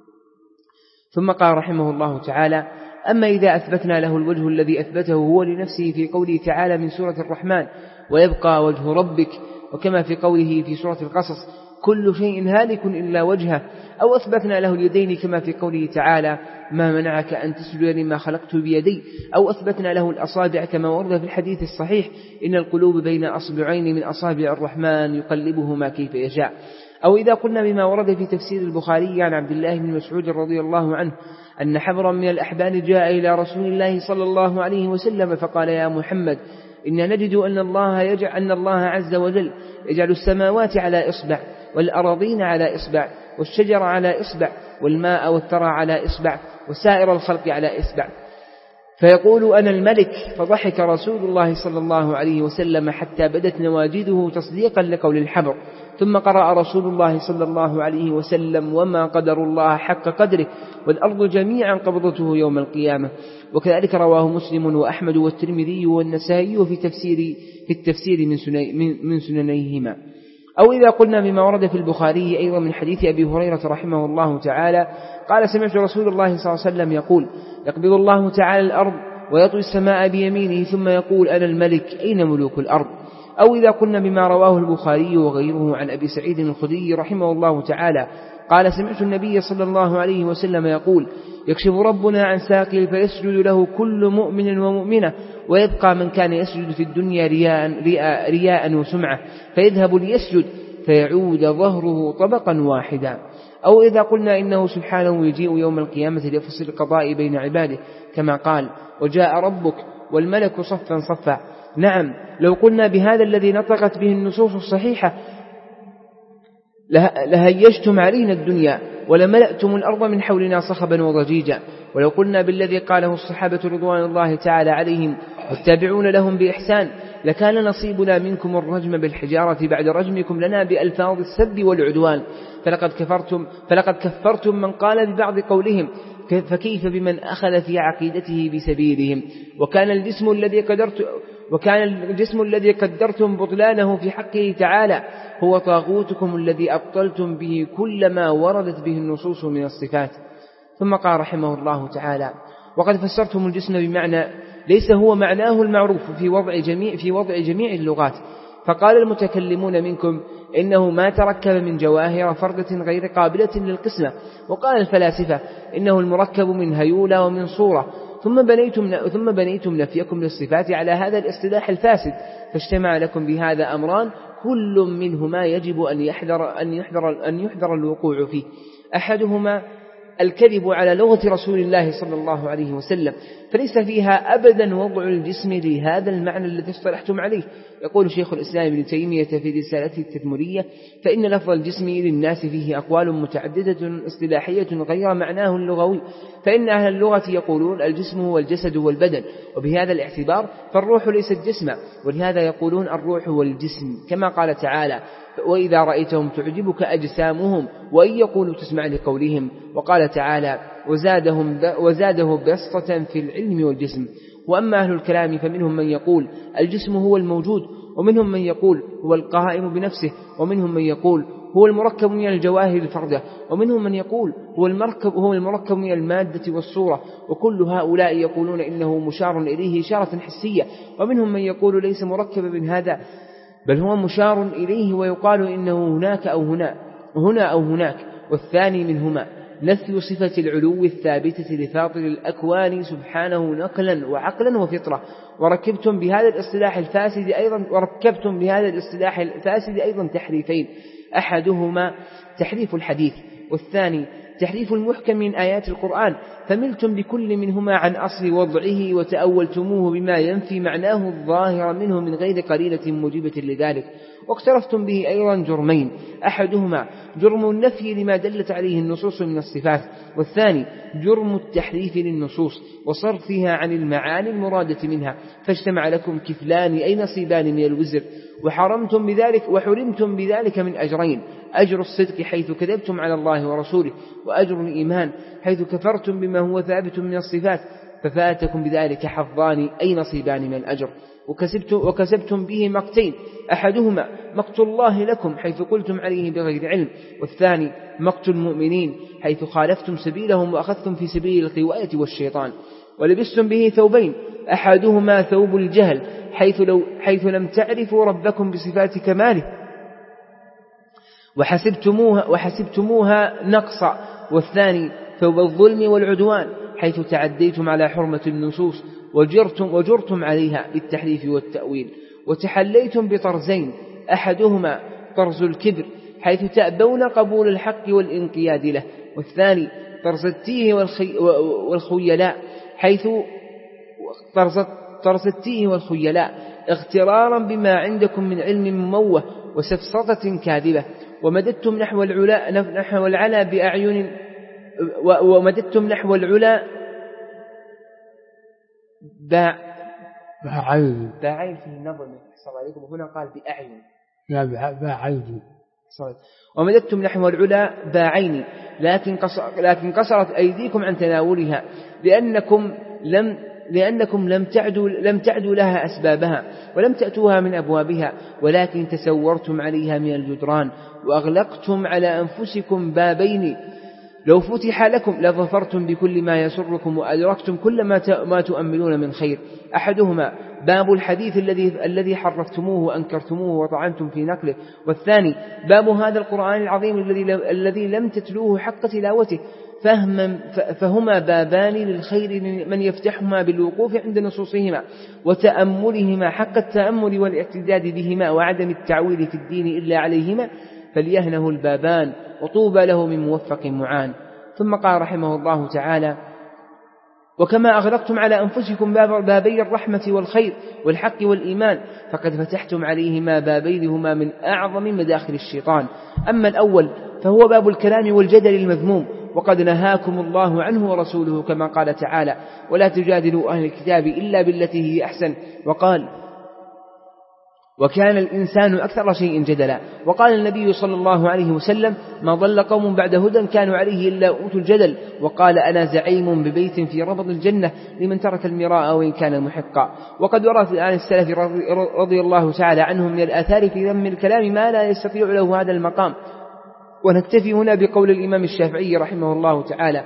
ثم قال رحمه الله تعالى: أما إذا أثبتنا له الوجه الذي أثبته هو لنفسه في قوله تعالى من سورة الرحمن: ويبقى وجه ربك، وكما في قوله في سورة القصص: كل شيء هالك إلا وجهه، أو أثبتنا له اليدين كما في قوله تعالى: ما منعك أن تسجد لما خلقت بيدي، أو أثبتنا له الأصابع كما ورد في الحديث الصحيح: إن القلوب بين أصبعين من أصابع الرحمن يقلبهما كيف يشاء. أو إذا قلنا بما ورد في تفسير البخاري عن عبد الله بن مسعود رضي الله عنه أن حبرا من الأحبار جاء إلى رسول الله صلى الله عليه وسلم فقال: يا محمد، إن نجد أن الله عز وجل يجعل السماوات على إصبع، والأراضين على إصبع، والشجر على إصبع، والماء والثرى على إصبع، وسائر الخلق على إصبع، فيقول: أنا الملك. فضحك رسول الله صلى الله عليه وسلم حتى بدت نواجذه تصديقا لقول الحبر. ثم قرأ رسول الله صلى الله عليه وسلم: وما قدر الله حق قدره، والأرض جميعا قبضته يوم القيامة. وكذلك رواه مسلم وأحمد والترمذي والنسائي في التفسير من سننيهما. أو إذا قلنا بما ورد في البخاري أيضا من حديث أبي هريرة رحمه الله تعالى قال: سمعت رسول الله صلى الله عليه وسلم يقول: يقبض الله تعالى الأرض ويطوي السماء بيمينه ثم يقول: أنا الملك، أين ملوك الأرض؟ أو إذا قلنا بما رواه البخاري وغيره عن أبي سعيد الخدري رحمه الله تعالى قال: سمعت النبي صلى الله عليه وسلم يقول: يكشف ربنا عن ساقه فيسجد له كل مؤمن ومؤمنة، ويبقى من كان يسجد في الدنيا رياء وسمعة، فيذهب ليسجد فيعود ظهره طبقا واحدا. أو إذا قلنا إنه سبحانه يجيء يوم القيامة ليفصل القضاء بين عباده كما قال: وجاء ربك والملك صفا صفا. نعم، لو قلنا بهذا الذي نطقت به النصوص الصحيحة لهيجتم علينا الدنيا ولملأتم الأرض من حولنا صخبا وضجيجا. ولو قلنا بالذي قاله الصحابة رضوان الله تعالى عليهم والتابعون لهم بإحسان لكان نصيبنا منكم الرجم بالحجارة بعد رجمكم لنا بألفاظ السب والعدوان، فلقد كفرتم من قال ببعض قولهم، فكيف بمن أخذ في عقيدته بسبيلهم. وكان الجسم الذي قدرتم بطلانه في حقه تعالى هو طاغوتكم الذي أبطلتم به كل ما وردت به النصوص من الصفات. ثم قال رحمه الله تعالى: وقد فسرتم الجسم بمعنى ليس هو معناه المعروف في وضع جميع اللغات، فقال المتكلمون منكم إنه ما تركب من جواهر فردة غير قابلة للقسمة، وقال الفلاسفة إنه المركب من هيولة ومن صورة، ثم بنيتم نفيكم للصفات على هذا الاصطلاح الفاسد، فاجتمع لكم بهذا أمران كل منهما يجب أن يحذر الوقوع فيه. أحدهما الكذب على لغة رسول الله صلى الله عليه وسلم، فليس فيها أبدا وضع الجسم لهذا المعنى الذي اصطلحتم عليه. يقول شيخ الإسلام ابن تيمية في رسالته التدمرية: فإن لفظ الجسم للناس فيه أقوال متعددة اصطلاحية غير معناه اللغوي، فإن أهل اللغة يقولون الجسم هو الجسد والبدن، وبهذا الاعتبار فالروح ليست جسما، ولهذا يقولون الروح والجسم، كما قال تعالى: وإذا رأيتهم تعجبك أجسامهم وإن يقولوا تسمع لقولهم. وقال تعالى: وزاده بسطة في العلم والجسم. وأما أهل الكلام فمنهم من يقول الجسم هو الموجود، ومنهم من يقول هو القائم بنفسه، ومنهم من يقول هو المركب من الجواهر الفردة، ومنهم من يقول هو المركب من المادة والصورة، وكل هؤلاء يقولون إنه مشار إليه إشارة حسية، ومنهم من يقول ليس مركبا من هذا بل هو مشار إليه، ويقال إنه هناك أو هناك، والثاني منهما نفي صفة العلو الثابتة لفاطر الأكوان سبحانه نقلا وعقلا وفطرة. وركبتم بهذا الاصطلاح الفاسد أيضا تحريفين: أحدهما تحريف الحديث، والثاني تحريف المحكم من آيات القرآن، فملتم بكل منهما عن أصل وضعه وتأولتموه بما ينفي معناه الظاهر منه من غير قرينة موجبة لذلك. واقترفتم به أيضا جرمين: أحدهما جرم النفي لما دلت عليه النصوص من الصفات، والثاني جرم التحريف للنصوص وصرفها عن المعاني المرادة منها، فاجتمع لكم كفلان أي نصيبان من الوزر، وحرمتم بذلك من أجرين: أجر الصدق حيث كذبتم على الله ورسوله، وأجر الإيمان حيث كفرتم بما هو ثابت من الصفات، ففاتكم بذلك حظان أي نصيبان من الأجر، وكسبتم به مقتين، أحدهما مقت الله لكم حيث قلتم عليه بغير علم، والثاني مقت المؤمنين حيث خالفتم سبيلهم وأخذتم في سبيل الغواية والشيطان. ولبستم به ثوبين، أحدهما ثوب الجهل حيث لم تعرفوا ربكم بصفات كماله وحسبتموها نقصا، والثاني ثوب الظلم والعدوان حيث تعديتم على حرمة النصوص وجرتم عليها بالتحريف والتأويل. وتحليتم بطرزين، أحدهما طرز الكبر حيث تأبون قبول الحق والانقياد له، والثاني طرز التيه والخيلاء اغترارا بما عندكم من علم مموه وسفسطة كاذبة. ومددتم نحو العلا بأعين ومددتم نحو العلا باعين في النظر صلى عليكم، وهنا قال بأعين لا باعين. ومددتم نحو العلا باعين لكن قصرت أيديكم عن تناولها لأنكم لم تعدوا لها أسبابها ولم تأتوها من أبوابها، ولكن تسورتم عليها من الجدران وأغلقتم على أنفسكم بابين لو فتح لكم لظفرتم بكل ما يسركم وأدركتم كل ما تؤملون من خير. أحدهما باب الحديث الذي حرفتموه وأنكرتموه وطعنتم في نقله، والثاني باب هذا القرآن العظيم الذي لم تتلوه حق تلاوته، فهما بابان للخير من يفتحهما بالوقوف عند نصوصهما وتأملهما حق التأمل والاعتداد بهما وعدم التعويل في الدين إلا عليهما، فليهنه البابان وطوبى له من موفق معان. ثم قال رحمه الله تعالى: وكما أغلقتم على أنفسكم بابي الرحمة والخير والحق والإيمان، فقد فتحتم عليهما بابين هما من أعظم مداخل الشيطان. أما الأول فهو باب الكلام والجدل المذموم، وقد نهاكم الله عنه ورسوله كما قال تعالى: ولا تجادلوا أهل الكتاب إلا بالتي هي أحسن، وقال: وكان الإنسان أكثر شيء جدلا. وقال النبي صلى الله عليه وسلم: ما ضل قوم بعد هدى كانوا عليه إلا أوتوا الجدل. وقال: أنا زعيم ببيت في ربض الجنة لمن ترك المراء وإن كان محقا. وقد ورد عن السلف رضي الله تعالى عنهم من الآثار في ذم الكلام ما لا يستطيع له هذا المقام. ونكتفي هنا بقول الإمام الشافعي رحمه الله تعالى: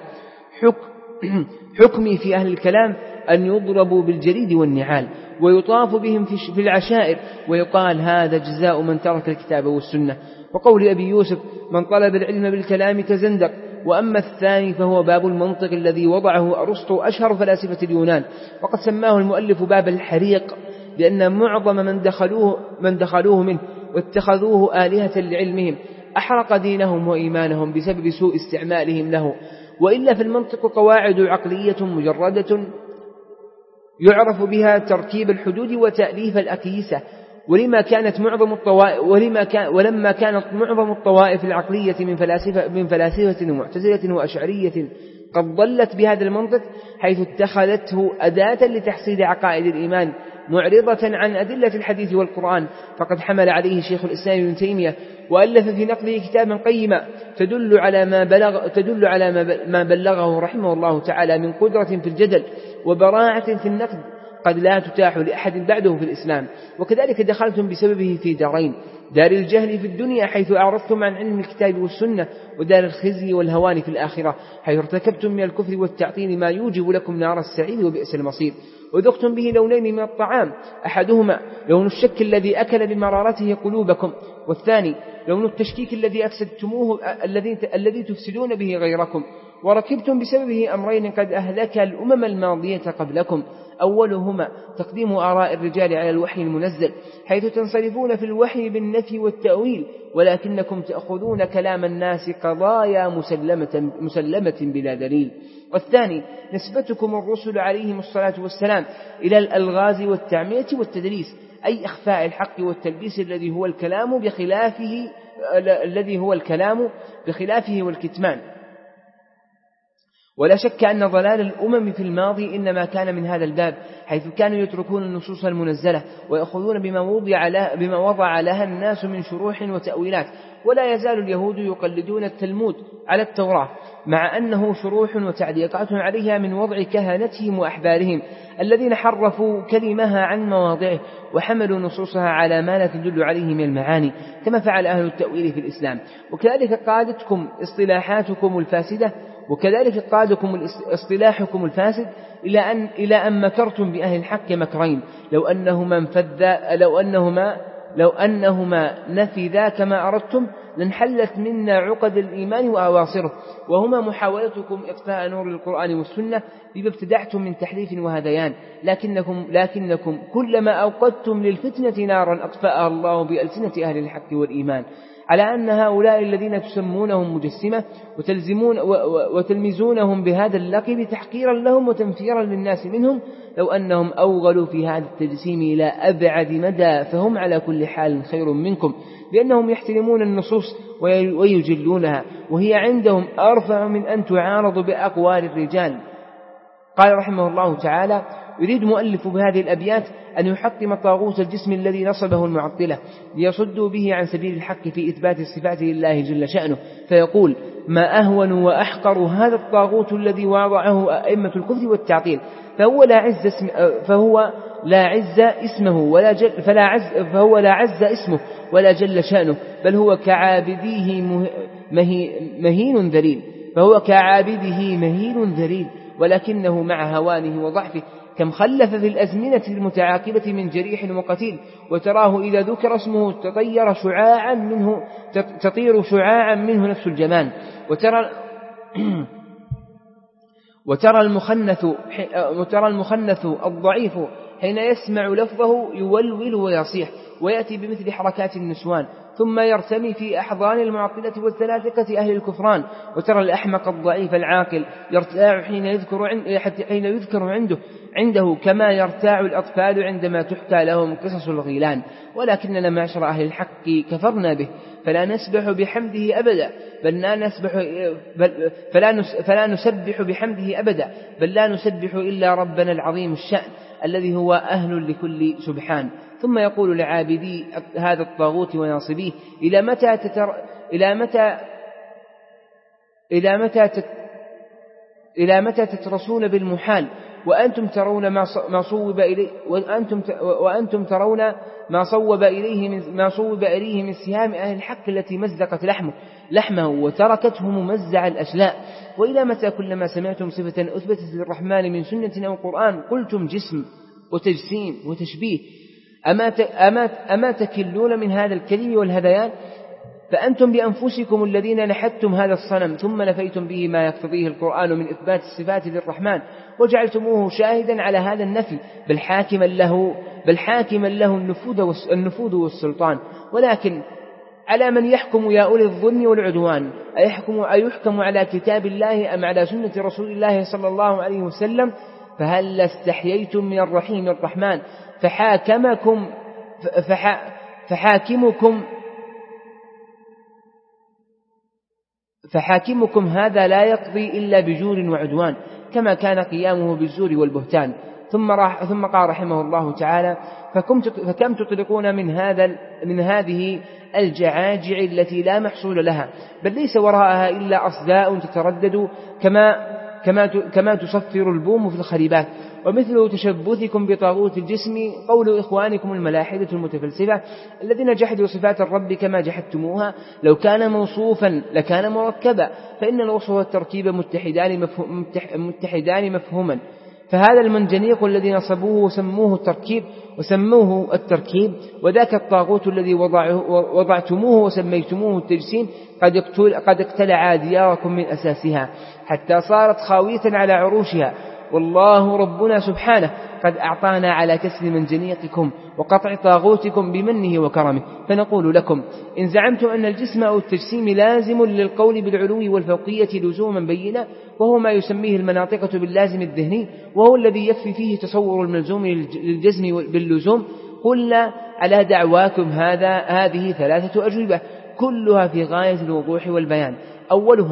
حكمي في أهل الكلام أن يضربوا بالجريد والنعال ويطاف بهم في العشائر، ويقال هذا جزاء من ترك الكتاب والسنة. وقول أبي يوسف: من طلب العلم بالكلام كزندق. وأما الثاني فهو باب المنطق الذي وضعه أرسطو أشهر فلاسفة اليونان، وقد سماه المؤلف باب الحريق، لأن معظم من دخلوه منه واتخذوه آلهة لعلمهم أحرق دينهم وإيمانهم بسبب سوء استعمالهم له. وإلا في المنطق قواعد عقلية مجردة يعرف بها تركيب الحدود وتأليف الأكيسة. ولما كانت معظم الطوائف العقلية من فلاسفة ومعتزلة وأشعرية قد ضلت بهذا المنطق، حيث اتخذته أداة لتحصيل عقائد الإيمان معرضة عن أدلة الحديث والقرآن. فقد حمل عليه شيخ الإسلام ابن تيمية وألف في نقله كتابا قيما تدل على ما بلغه رحمه الله تعالى من قدرة في الجدل وبراعة في النقد قد لا تتاح لأحد بعده في الإسلام. وكذلك دخلتم بسببه في دارين: دار الجهل في الدنيا حيث أعرضتم عن علم الكتاب والسنة، ودار الخزي والهوان في الآخرة حيث ارتكبتم من الكفر والتعطيل ما يوجب لكم نار السعير وبئس المصير. وذقتم به لونين من الطعام: أحدهما لون الشك الذي أكل بمرارته قلوبكم، والثاني لون التشكيك الذي أفسدتموه الذي تفسدون به غيركم. وركبتم بسببه أمرين قد أهلك الأمم الماضية قبلكم: أولهما تقديم آراء الرجال على الوحي المنزل، حيث تنصرفون في الوحي بالنفي والتأويل، ولكنكم تأخذون كلام الناس قضايا مسلمة بلا دليل. والثاني نسبتكم الرسل عليهم الصلاة والسلام إلى الألغاز والتعمية والتدليس، أي إخفاء الحق والتلبيس الذي هو الكلام بخلافه والكتمان. ولا شك أن ضلال الأمم في الماضي إنما كان من هذا الباب، حيث كانوا يتركون النصوص المنزلة ويأخذون بما وضع لها الناس من شروح وتأويلات. ولا يزال اليهود يقلدون التلمود على التوراة مع أنه شروح وتعليقات عليها من وضع كهنتهم وأحبارهم الذين حرفوا كلمها عن مواضعه وحملوا نصوصها على ما لا تدل عليه من المعاني، كما فعل أهل التأويل في الإسلام. وكذلك قادتكم اصطلاحاتكم الفاسدة اصطلاحكم الفاسد إلى أن مكرتم بأهل الحق مكرين لو أنهما نفذا كما أردتم لانحلت منا عقد الإيمان وأواصره، وهما محاولتكم إطفاء نور القرآن والسنة بما ابتدعتم من تحريف وهذيان، لكنكم كلما أوقدتم للفتنة نارا أطفأها الله بألسنة أهل الحق والإيمان، على أن هؤلاء الذين تسمونهم مجسمة وتلمزونهم بهذا اللقب تحقيرا لهم وتنفيرا للناس منهم، لو أنهم أوغلوا في هذا التجسيم إلى أبعد مدى فهم على كل حال خير منكم، لأنهم يحترمون النصوص ويجلونها، وهي عندهم أرفع من أن تعارض بأقوال الرجال. قال رحمه الله تعالى: يريد مؤلف بهذه الأبيات أن يحطم طاغوت الجسم الذي نصبه المعطلة ليصدوا به عن سبيل الحق في إثبات الصفات لله جل شأنه، فيقول: ما أهون وأحقر هذا الطاغوت الذي وضعه أئمة الكفر والتعطيل، فهو لا عز اسمه ولا جل شأنه، بل هو كعابديه مهين ذليل، ولكنه مع هوانه وضعفه كم خلف في الأزمنة المتعاقبة من جريح وقتيل، وتراه إذا ذكر اسمه تطير شعاعا منه نفس الجمان، وترى المخنث الضعيف حين يسمع لفظه يولول ويصيح ويأتي بمثل حركات النسوان، ثم يرتمي في أحضان المعطلة والزنادقة أهل الكفران. وترى الأحمق الضعيف العاقل يرتاع حين يذكر عنده كما يرتاع الأطفال عندما تحكى لهم قصص الغيلان. ولكننا معشر أهل الحق كفرنا به فلا نسبح بحمده أبدا، فلا نسبح بحمده أبدا، بل لا نسبح إلا ربنا العظيم الشأن الذي هو أهل لكل سبحان. ثم يقول لعابدي هذا الطاغوت وناصبيه: إلى متى تترسون بالمحال وأنتم ترون ما صوب إليه من سهام أهل الحق التي مزقت لحمه وتركته ممزع الأشلاء. وإلى متى كلما سمعتم صفة أثبتت للرحمن من سنة أو قرآن قلتم جسم وتجسيم وتشبيه؟ أما تكلون من هذا الكلم والهذيان؟ فأنتم بأنفسكم الذين نحتم هذا الصنم ثم نفيتم به ما يقتضيه القرآن من إثبات الصفات للرحمن، وجعلتموه شاهدا على هذا النفي، بل حاكما له النفوذ والسلطان. ولكن على من يحكم يا أولي الظلم والعدوان؟ أيحكم على كتاب الله أم على سنة رسول الله صلى الله عليه وسلم؟ فهل استحييتم من الرحيم الرحمن فحاكمكم هذا لا يقضي إلا بجور وعدوان، كما كان قيامه بالزور والبهتان. ثم قال رحمه الله تعالى: فكم تطلقون من هذه الجعاجع التي لا محصول لها، بل ليس وراءها إلا أصداء تتردد كما تصفر البوم في الخريبات. ومثل تشبثكم بطاغوت الجسم قول إخوانكم الملاحدة المتفلسفة الذين جحدوا صفات الرب كما جحدتموها: لو كان موصوفا لكان مركبا، فإن الوصف والتركيب متحدان مفهوما. فهذا المنجنيق الذي نصبوه وسموه التركيب، وذاك الطاغوت الذي وضعتموه وسميتموه التجسيم قد اقتلع دياركم من أساسها حتى صارت خاوية على عروشها، والله ربنا سبحانه قد أعطانا على كسر منجنيقكم وقطع طاغوتكم بمنه وكرمه. فنقول لكم: إن زعمتم أن الجسم أو التجسيم لازم للقول بالعلو والفوقية لزوما بينا، وهو ما يسميه المناطقة باللازم الذهني، وهو الذي يكفي فيه تصور الملزوم للجزم باللزوم، قلنا على دعواكم هذه 3 أجوبة كلها في غاية الوضوح والبيان. أولها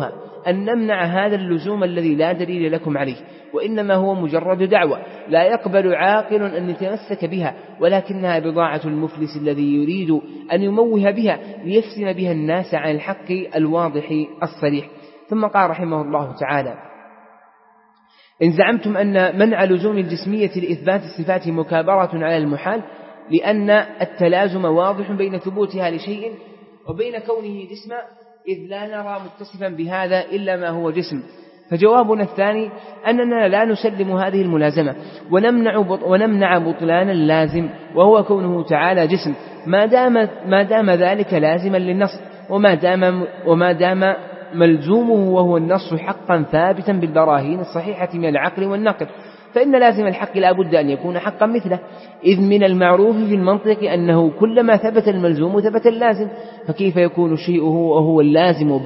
أن نمنع هذا اللزوم الذي لا دليل لكم عليه، وإنما هو مجرد دعوة لا يقبل عاقل أن يتمسك بها، ولكنها بضاعة المفلس الذي يريد أن يموه بها ليفتن بها الناس عن الحق الواضح الصريح. ثم قال رحمه الله تعالى: إن زعمتم أن منع لزوم الجسمية لإثبات الصفات مكابرة على المحال، لأن التلازم واضح بين ثبوتها لشيء وبين كونه جسما، إذ لا نرى متصفا بهذا إلا ما هو جسم، فجوابنا الثاني أننا لا نسلم هذه الملازمة ونمنع بطلان اللازم وهو كونه تعالى جسم، ما دام ذلك لازما للنص، وما دام ملزومه وهو النص حقا ثابتا بالبراهين الصحيحة من العقل والنقل، فإن لازم الحق لا بد أن يكون حقا مثله، إذ من المعروف في المنطق أنه كلما ثبت الملزوم ثبت اللازم، فكيف يكون الشيء هو اللازم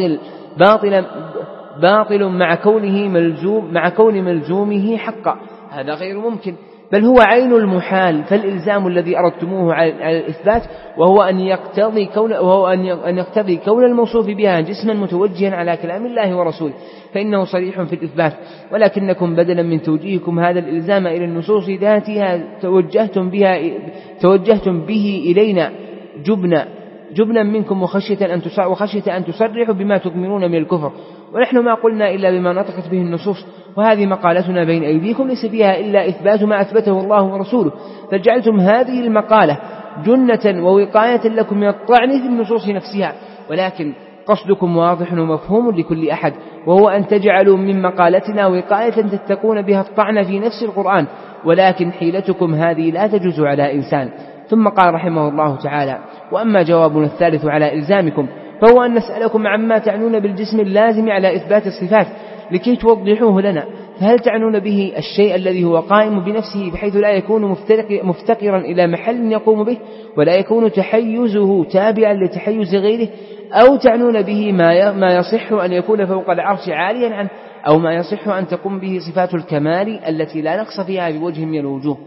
باطل مع كون ملزومه حقا؟ هذا غير ممكن، بل هو عين المحال. فالإلزام الذي أردتموه على الإثبات وهو أن يقتضي كون الموصوف بها جسما متوجها على كلام الله ورسوله، فإنه صريح في الإثبات، ولكنكم بدلا من توجيهكم هذا الإلزام إلى النصوص ذاتها توجهتم به إلينا جبنا منكم وخشية أن تصرحوا بما تؤمنون من الكفر، ونحن ما قلنا إلا بما نطقت به النصوص، وهذه مقالتنا بين أيديكم ليس فيها إلا إثبات ما أثبته الله ورسوله، فجعلتم هذه المقالة جنة ووقاية لكم من الطعن في النصوص نفسها، ولكن قصدكم واضح ومفهوم لكل أحد، وهو أن تجعلوا من مقالتنا وقاية تتقون بها الطعن في نفس القرآن، ولكن حيلتكم هذه لا تجوز على إنسان. ثم قال رحمه الله تعالى: وأما جوابنا الثالث على إلزامكم فهو أن نسألكم عما تعنون بالجسم اللازم على إثبات الصفات لكي توضحوه لنا، فهل تعنون به الشيء الذي هو قائم بنفسه بحيث لا يكون مفتقرا إلى محل يقوم به ولا يكون تحيزه تابعا لتحيز غيره، أو تعنون به ما يصح أن يكون فوق العرش عاليا عنه، أو ما يصح أن تقوم به صفات الكمال التي لا نقص فيها بوجه من الوجوه؟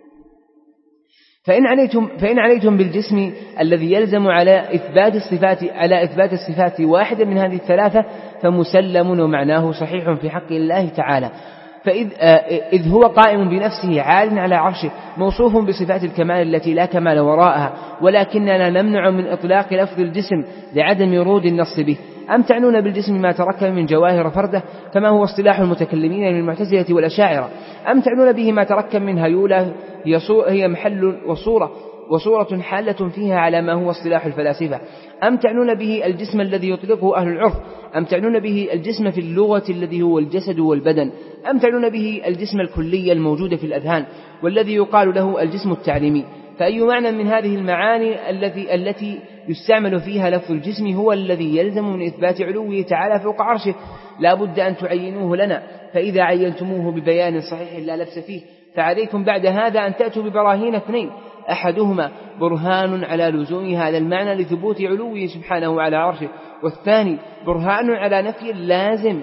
فإن عليتم بالجسم الذي يلزم على إثبات الصفات واحدة من هذه الثلاثة فمسلم ومعناه صحيح في حق الله تعالى، إذ هو قائم بنفسه عال على عرشه موصوف بصفات الكمال التي لا كمال وراءها، ولكننا نمنع من إطلاق لفظ الجسم لعدم ورود النص به. أم تعنون بالجسم ما تركب من جواهر فرده كما هو اصطلاح المتكلمين من المعتزلة والأشاعرة؟ أم تعنون به ما تركب من هيولة هي محل وصورة حالة فيها على ما هو اصطلاح الفلاسفة؟ أم تعنون به الجسم الذي يطلقه أهل العرف؟ أم تعنون به الجسم في اللغة الذي هو الجسد والبدن؟ أم تعنون به الجسم الكلي الموجود في الأذهان والذي يقال له الجسم التعليمي؟ فأي معنى من هذه المعاني التي يستعمل فيها لفظ الجسم هو الذي يلزم من إثبات علوه تعالى فوق عرشه؟ لا بد أن تعينوه لنا، فإذا عينتموه ببيان صحيح لا لبس فيه فعليكم بعد هذا أن تأتوا ببراهين اثنين: أحدهما برهان على لزوم هذا المعنى لثبوت علوه سبحانه على عرشه، والثاني برهان على نفي اللازم،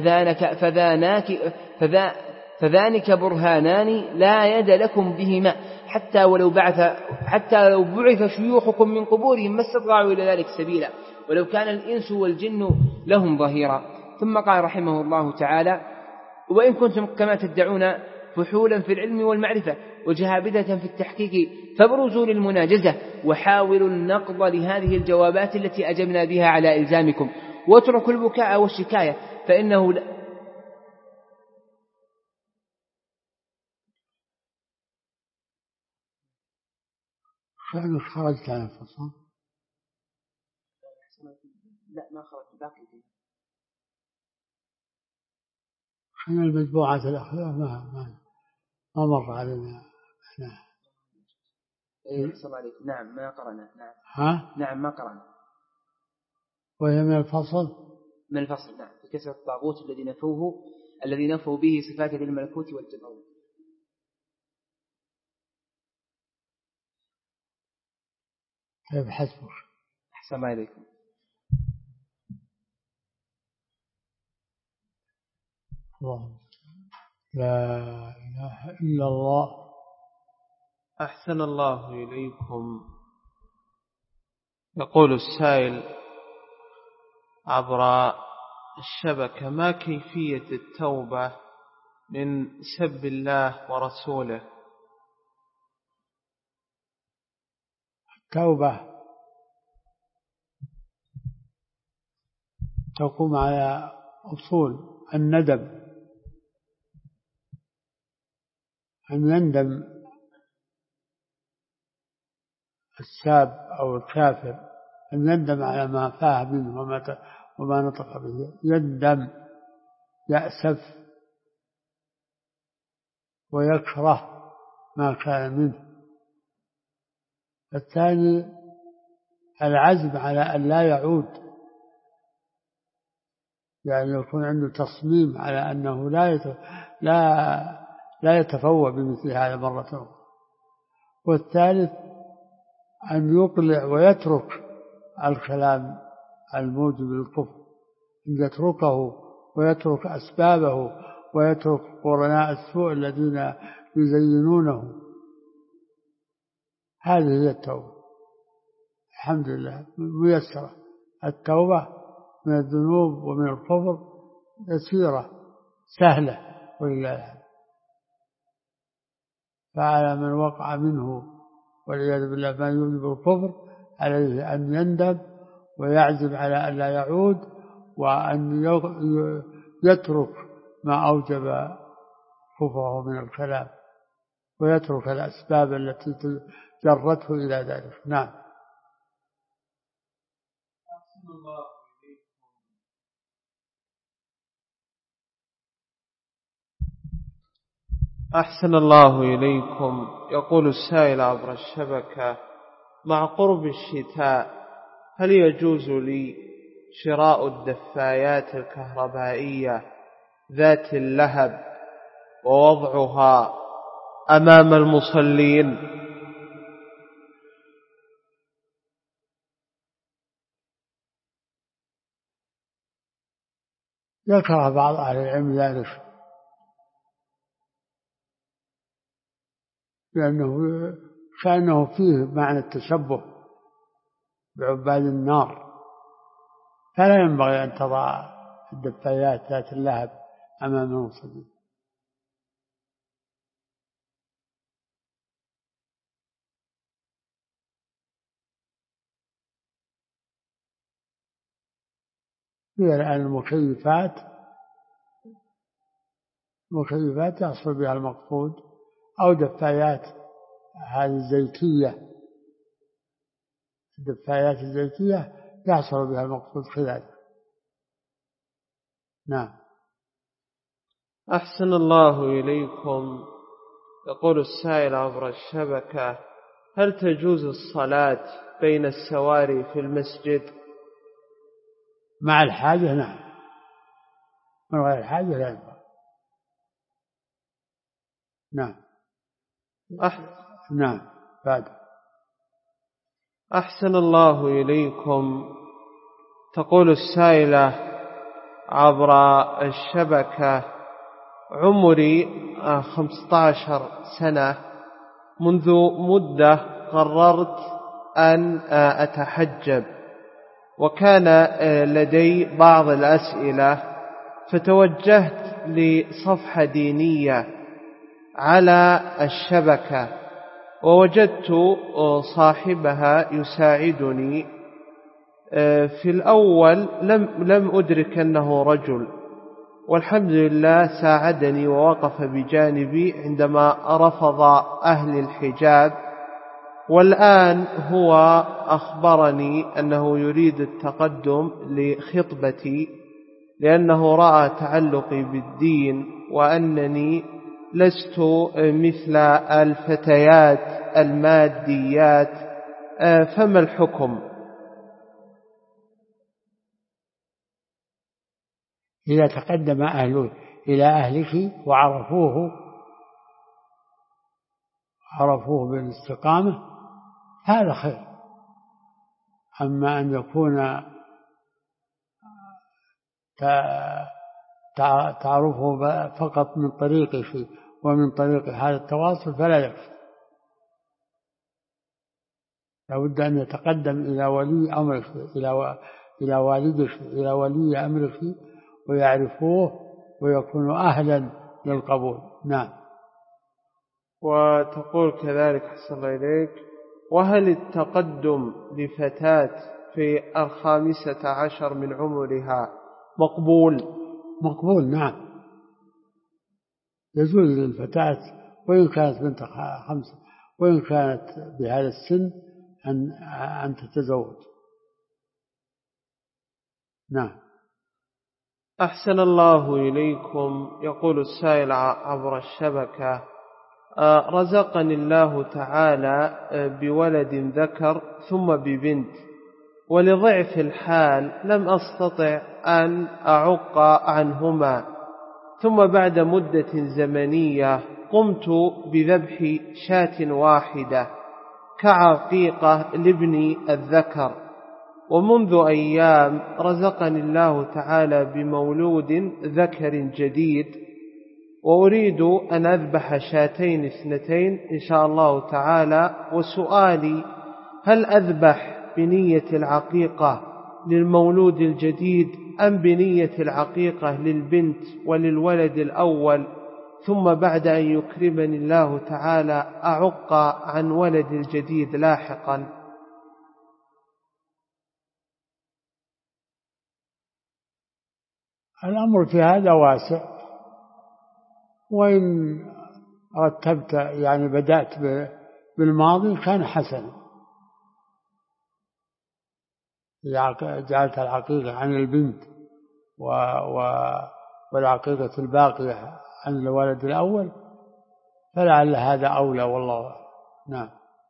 فذانك برهانان لا يد لكم بهما حتى لو بعث شيوخكم من قبورهم ما استطاعوا إلى ذلك سبيلا، ولو كان الإنس والجن لهم ظهيرا. ثم قال رحمه الله تعالى: وإن كنتم كما تدعون فحولا في العلم والمعرفة وجهابدة في التحقيق فابرزوا للمناجزة وحاولوا النقض لهذه الجوابات التي أجبنا بها على إلزامكم، واتركوا البكاء والشكاية فإنه فعلا خرجت عن الفصل. لا ما خرجت باقي احنا المتبوعات الأخيرة ما مر علينا احنا. نعم ما قرأنا. نعم. ها؟ نعم ما قرأنا. وهي من الفصل. من الفصل نعم، في كسر الطاغوت الذي نفوا به صفات الملكوت والجبروت. طيب حسبك. أحسن الله إليكم. الله لا إله إلا الله. أحسن الله إليكم. يقول السائل عبر الشبكة ما كيفية التوبة من سب الله ورسوله؟ التوبة تقوم على أصول الندم، أن يندم الساب أو الكافر، أن يندم على ما فاه منه وما نطق به، يندم، يأسف ويكره ما كان منه. الثاني العزم على أن لا يعود، يعني يكون عنده تصميم على أنه لا يتفوه بمثل هذا مرة أخرى. والثالث أن يقلع ويترك الكلام الموجب للكفر، أن يتركه ويترك أسبابه ويترك قرناء السوء الذين يزينونه. هذه هي التوبة. الحمد لله ميسرة التوبة من الذنوب ومن الكفر، يسيرة سهلة ولله الحمد. فعلى من وقع منه والعياذ بالله ما يوجب الكفر عليه أن يندم ويعزم على أن لا يعود، وأن يترك ما أوجب كفره من الكلام، ويترك الأسباب التي جرته إلى ذلك. نعم. أحسن الله إليكم. يقول السائل عبر الشبكة: مع قرب الشتاء هل يجوز لي شراء الدفايات الكهربائية ذات اللهب ووضعها أمام المصلين؟ ذكر بعض أهل العلم ذلك، لأنه كأنه فيه معنى التشبه بعباد النار، فلا ينبغي أن تضع الدفايات ذات اللهب أمام المصلين. هي الآن المكيفات يحصل بها المقصود، أو دفايات هذه الزيتية، الدفايات الزيتية يحصل بها المقصود خلال. نعم. أحسن الله إليكم. يقول السائل عبر الشبكة: هل تجوز الصلاة بين السواري في المسجد؟ مع الحاجة نعم، من غير الحاجة لا ينفع. نعم. نعم. بعد. أحسن الله إليكم. تقول السائلة عبر الشبكة: عمري 15 سنة، منذ مدة قررت أن أتحجب، وكان لدي بعض الأسئلة، فتوجهت لصفحة دينية على الشبكة، ووجدت صاحبها يساعدني. في الأول لم أدرك أنه رجل، والحمد لله ساعدني ووقف بجانبي عندما رفض أهل الحجاب، والآن هو أخبرني أنه يريد التقدم لخطبتي لأنه رأى تعلقي بالدين، وأنني لست مثل الفتيات الماديات، فما الحكم؟ إذا تقدم أهله إلى أهلك وعرفوه بالاستقامة هذا خير. أما أن يكون تعرفه فقط من طريقه ومن طريق هذا التواصل فلا يكفي، لابد أن يتقدم إلى ولي أمرك، إلى والدك، إلى ولي أمرك، ويعرفوه ويكونوا أهلا للقبول. نعم. وتقول كذلك حسن الله إليك: وهل التقدم لفتاة في 15 من عمرها مقبول؟ مقبول، نعم. يجوز للفتاة وإن كانت بنت 5 وإن كانت بهذا السن أن تتزوج. نعم. أحسن الله إليكم. يقول السائل عبر الشبكة: رزقني الله تعالى بولد ذكر ثم ببنت، ولضعف الحال لم أستطع أن أعق عنهما، ثم بعد مدة زمنية قمت بذبح شاة واحدة كعقيقة لابني الذكر، ومنذ أيام رزقني الله تعالى بمولود ذكر جديد، وأريد أن أذبح 2 إن شاء الله تعالى. وسؤالي: هل أذبح بنية العقيقة للمولود الجديد أم بنية العقيقة للبنت وللولد الأول، ثم بعد أن يكرمني الله تعالى أعق عن ولد الجديد لاحقا؟ الأمر في هذا واسع، وإن رتبت يعني بدأت بالماضي كان حسنا، جعلت العقيقة عن البنت والعقيقة الباقية عن الولد الأول، فلعل هذا أولى، والله أعلم. نعم.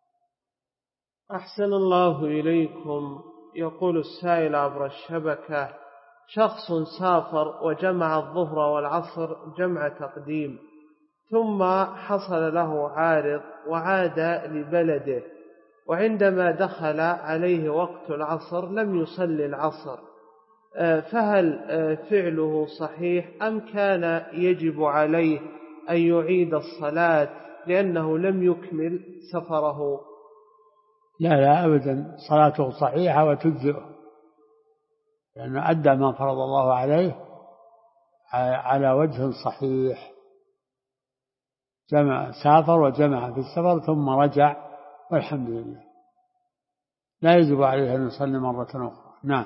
أحسن الله إليكم. يقول السائل عبر الشبكة: شخص سافر وجمع الظهر والعصر جمع تقديم، ثم حصل له عارض وعاد لبلده، وعندما دخل عليه وقت العصر لم يصلي العصر، فهل فعله صحيح أم كان يجب عليه أن يعيد الصلاة لأنه لم يكمل سفره؟ لا أبدا، صلاته صحيحة وتجزئه، لأنه أدى ما فرض الله عليه على وجه صحيح. سافر وجمع في السفر ثم رجع، والحمد لله، لا يجب عليه أن يصلي مرة أخرى. نعم.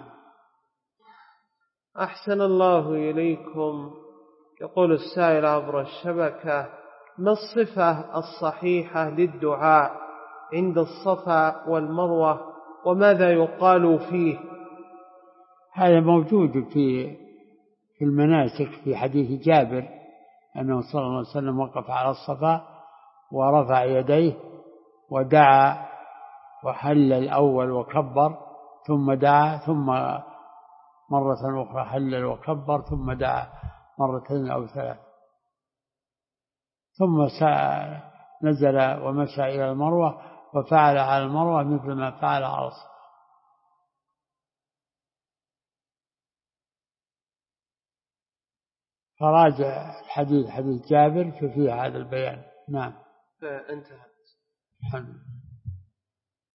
أحسن الله إليكم. يقول السائل عبر الشبكة: ما الصفة الصحيحة للدعاء عند الصفا والمروة، وماذا يقال فيه؟ هذا موجود في المناسك في حديث جابر أنه صلى الله عليه وسلم وقف على الصفا ورفع يديه ودعا وحل الأول وكبر ثم دعا، ثم مرة أخرى حلل وكبر ثم دعا 2 أو 3، ثم نزل ومشى إلى المروة وفعل على المروة مثل ما فعل على الصفا. فراجع حديث جابر ففيه هذا البيان. نعم. انتهت. الحمد لله.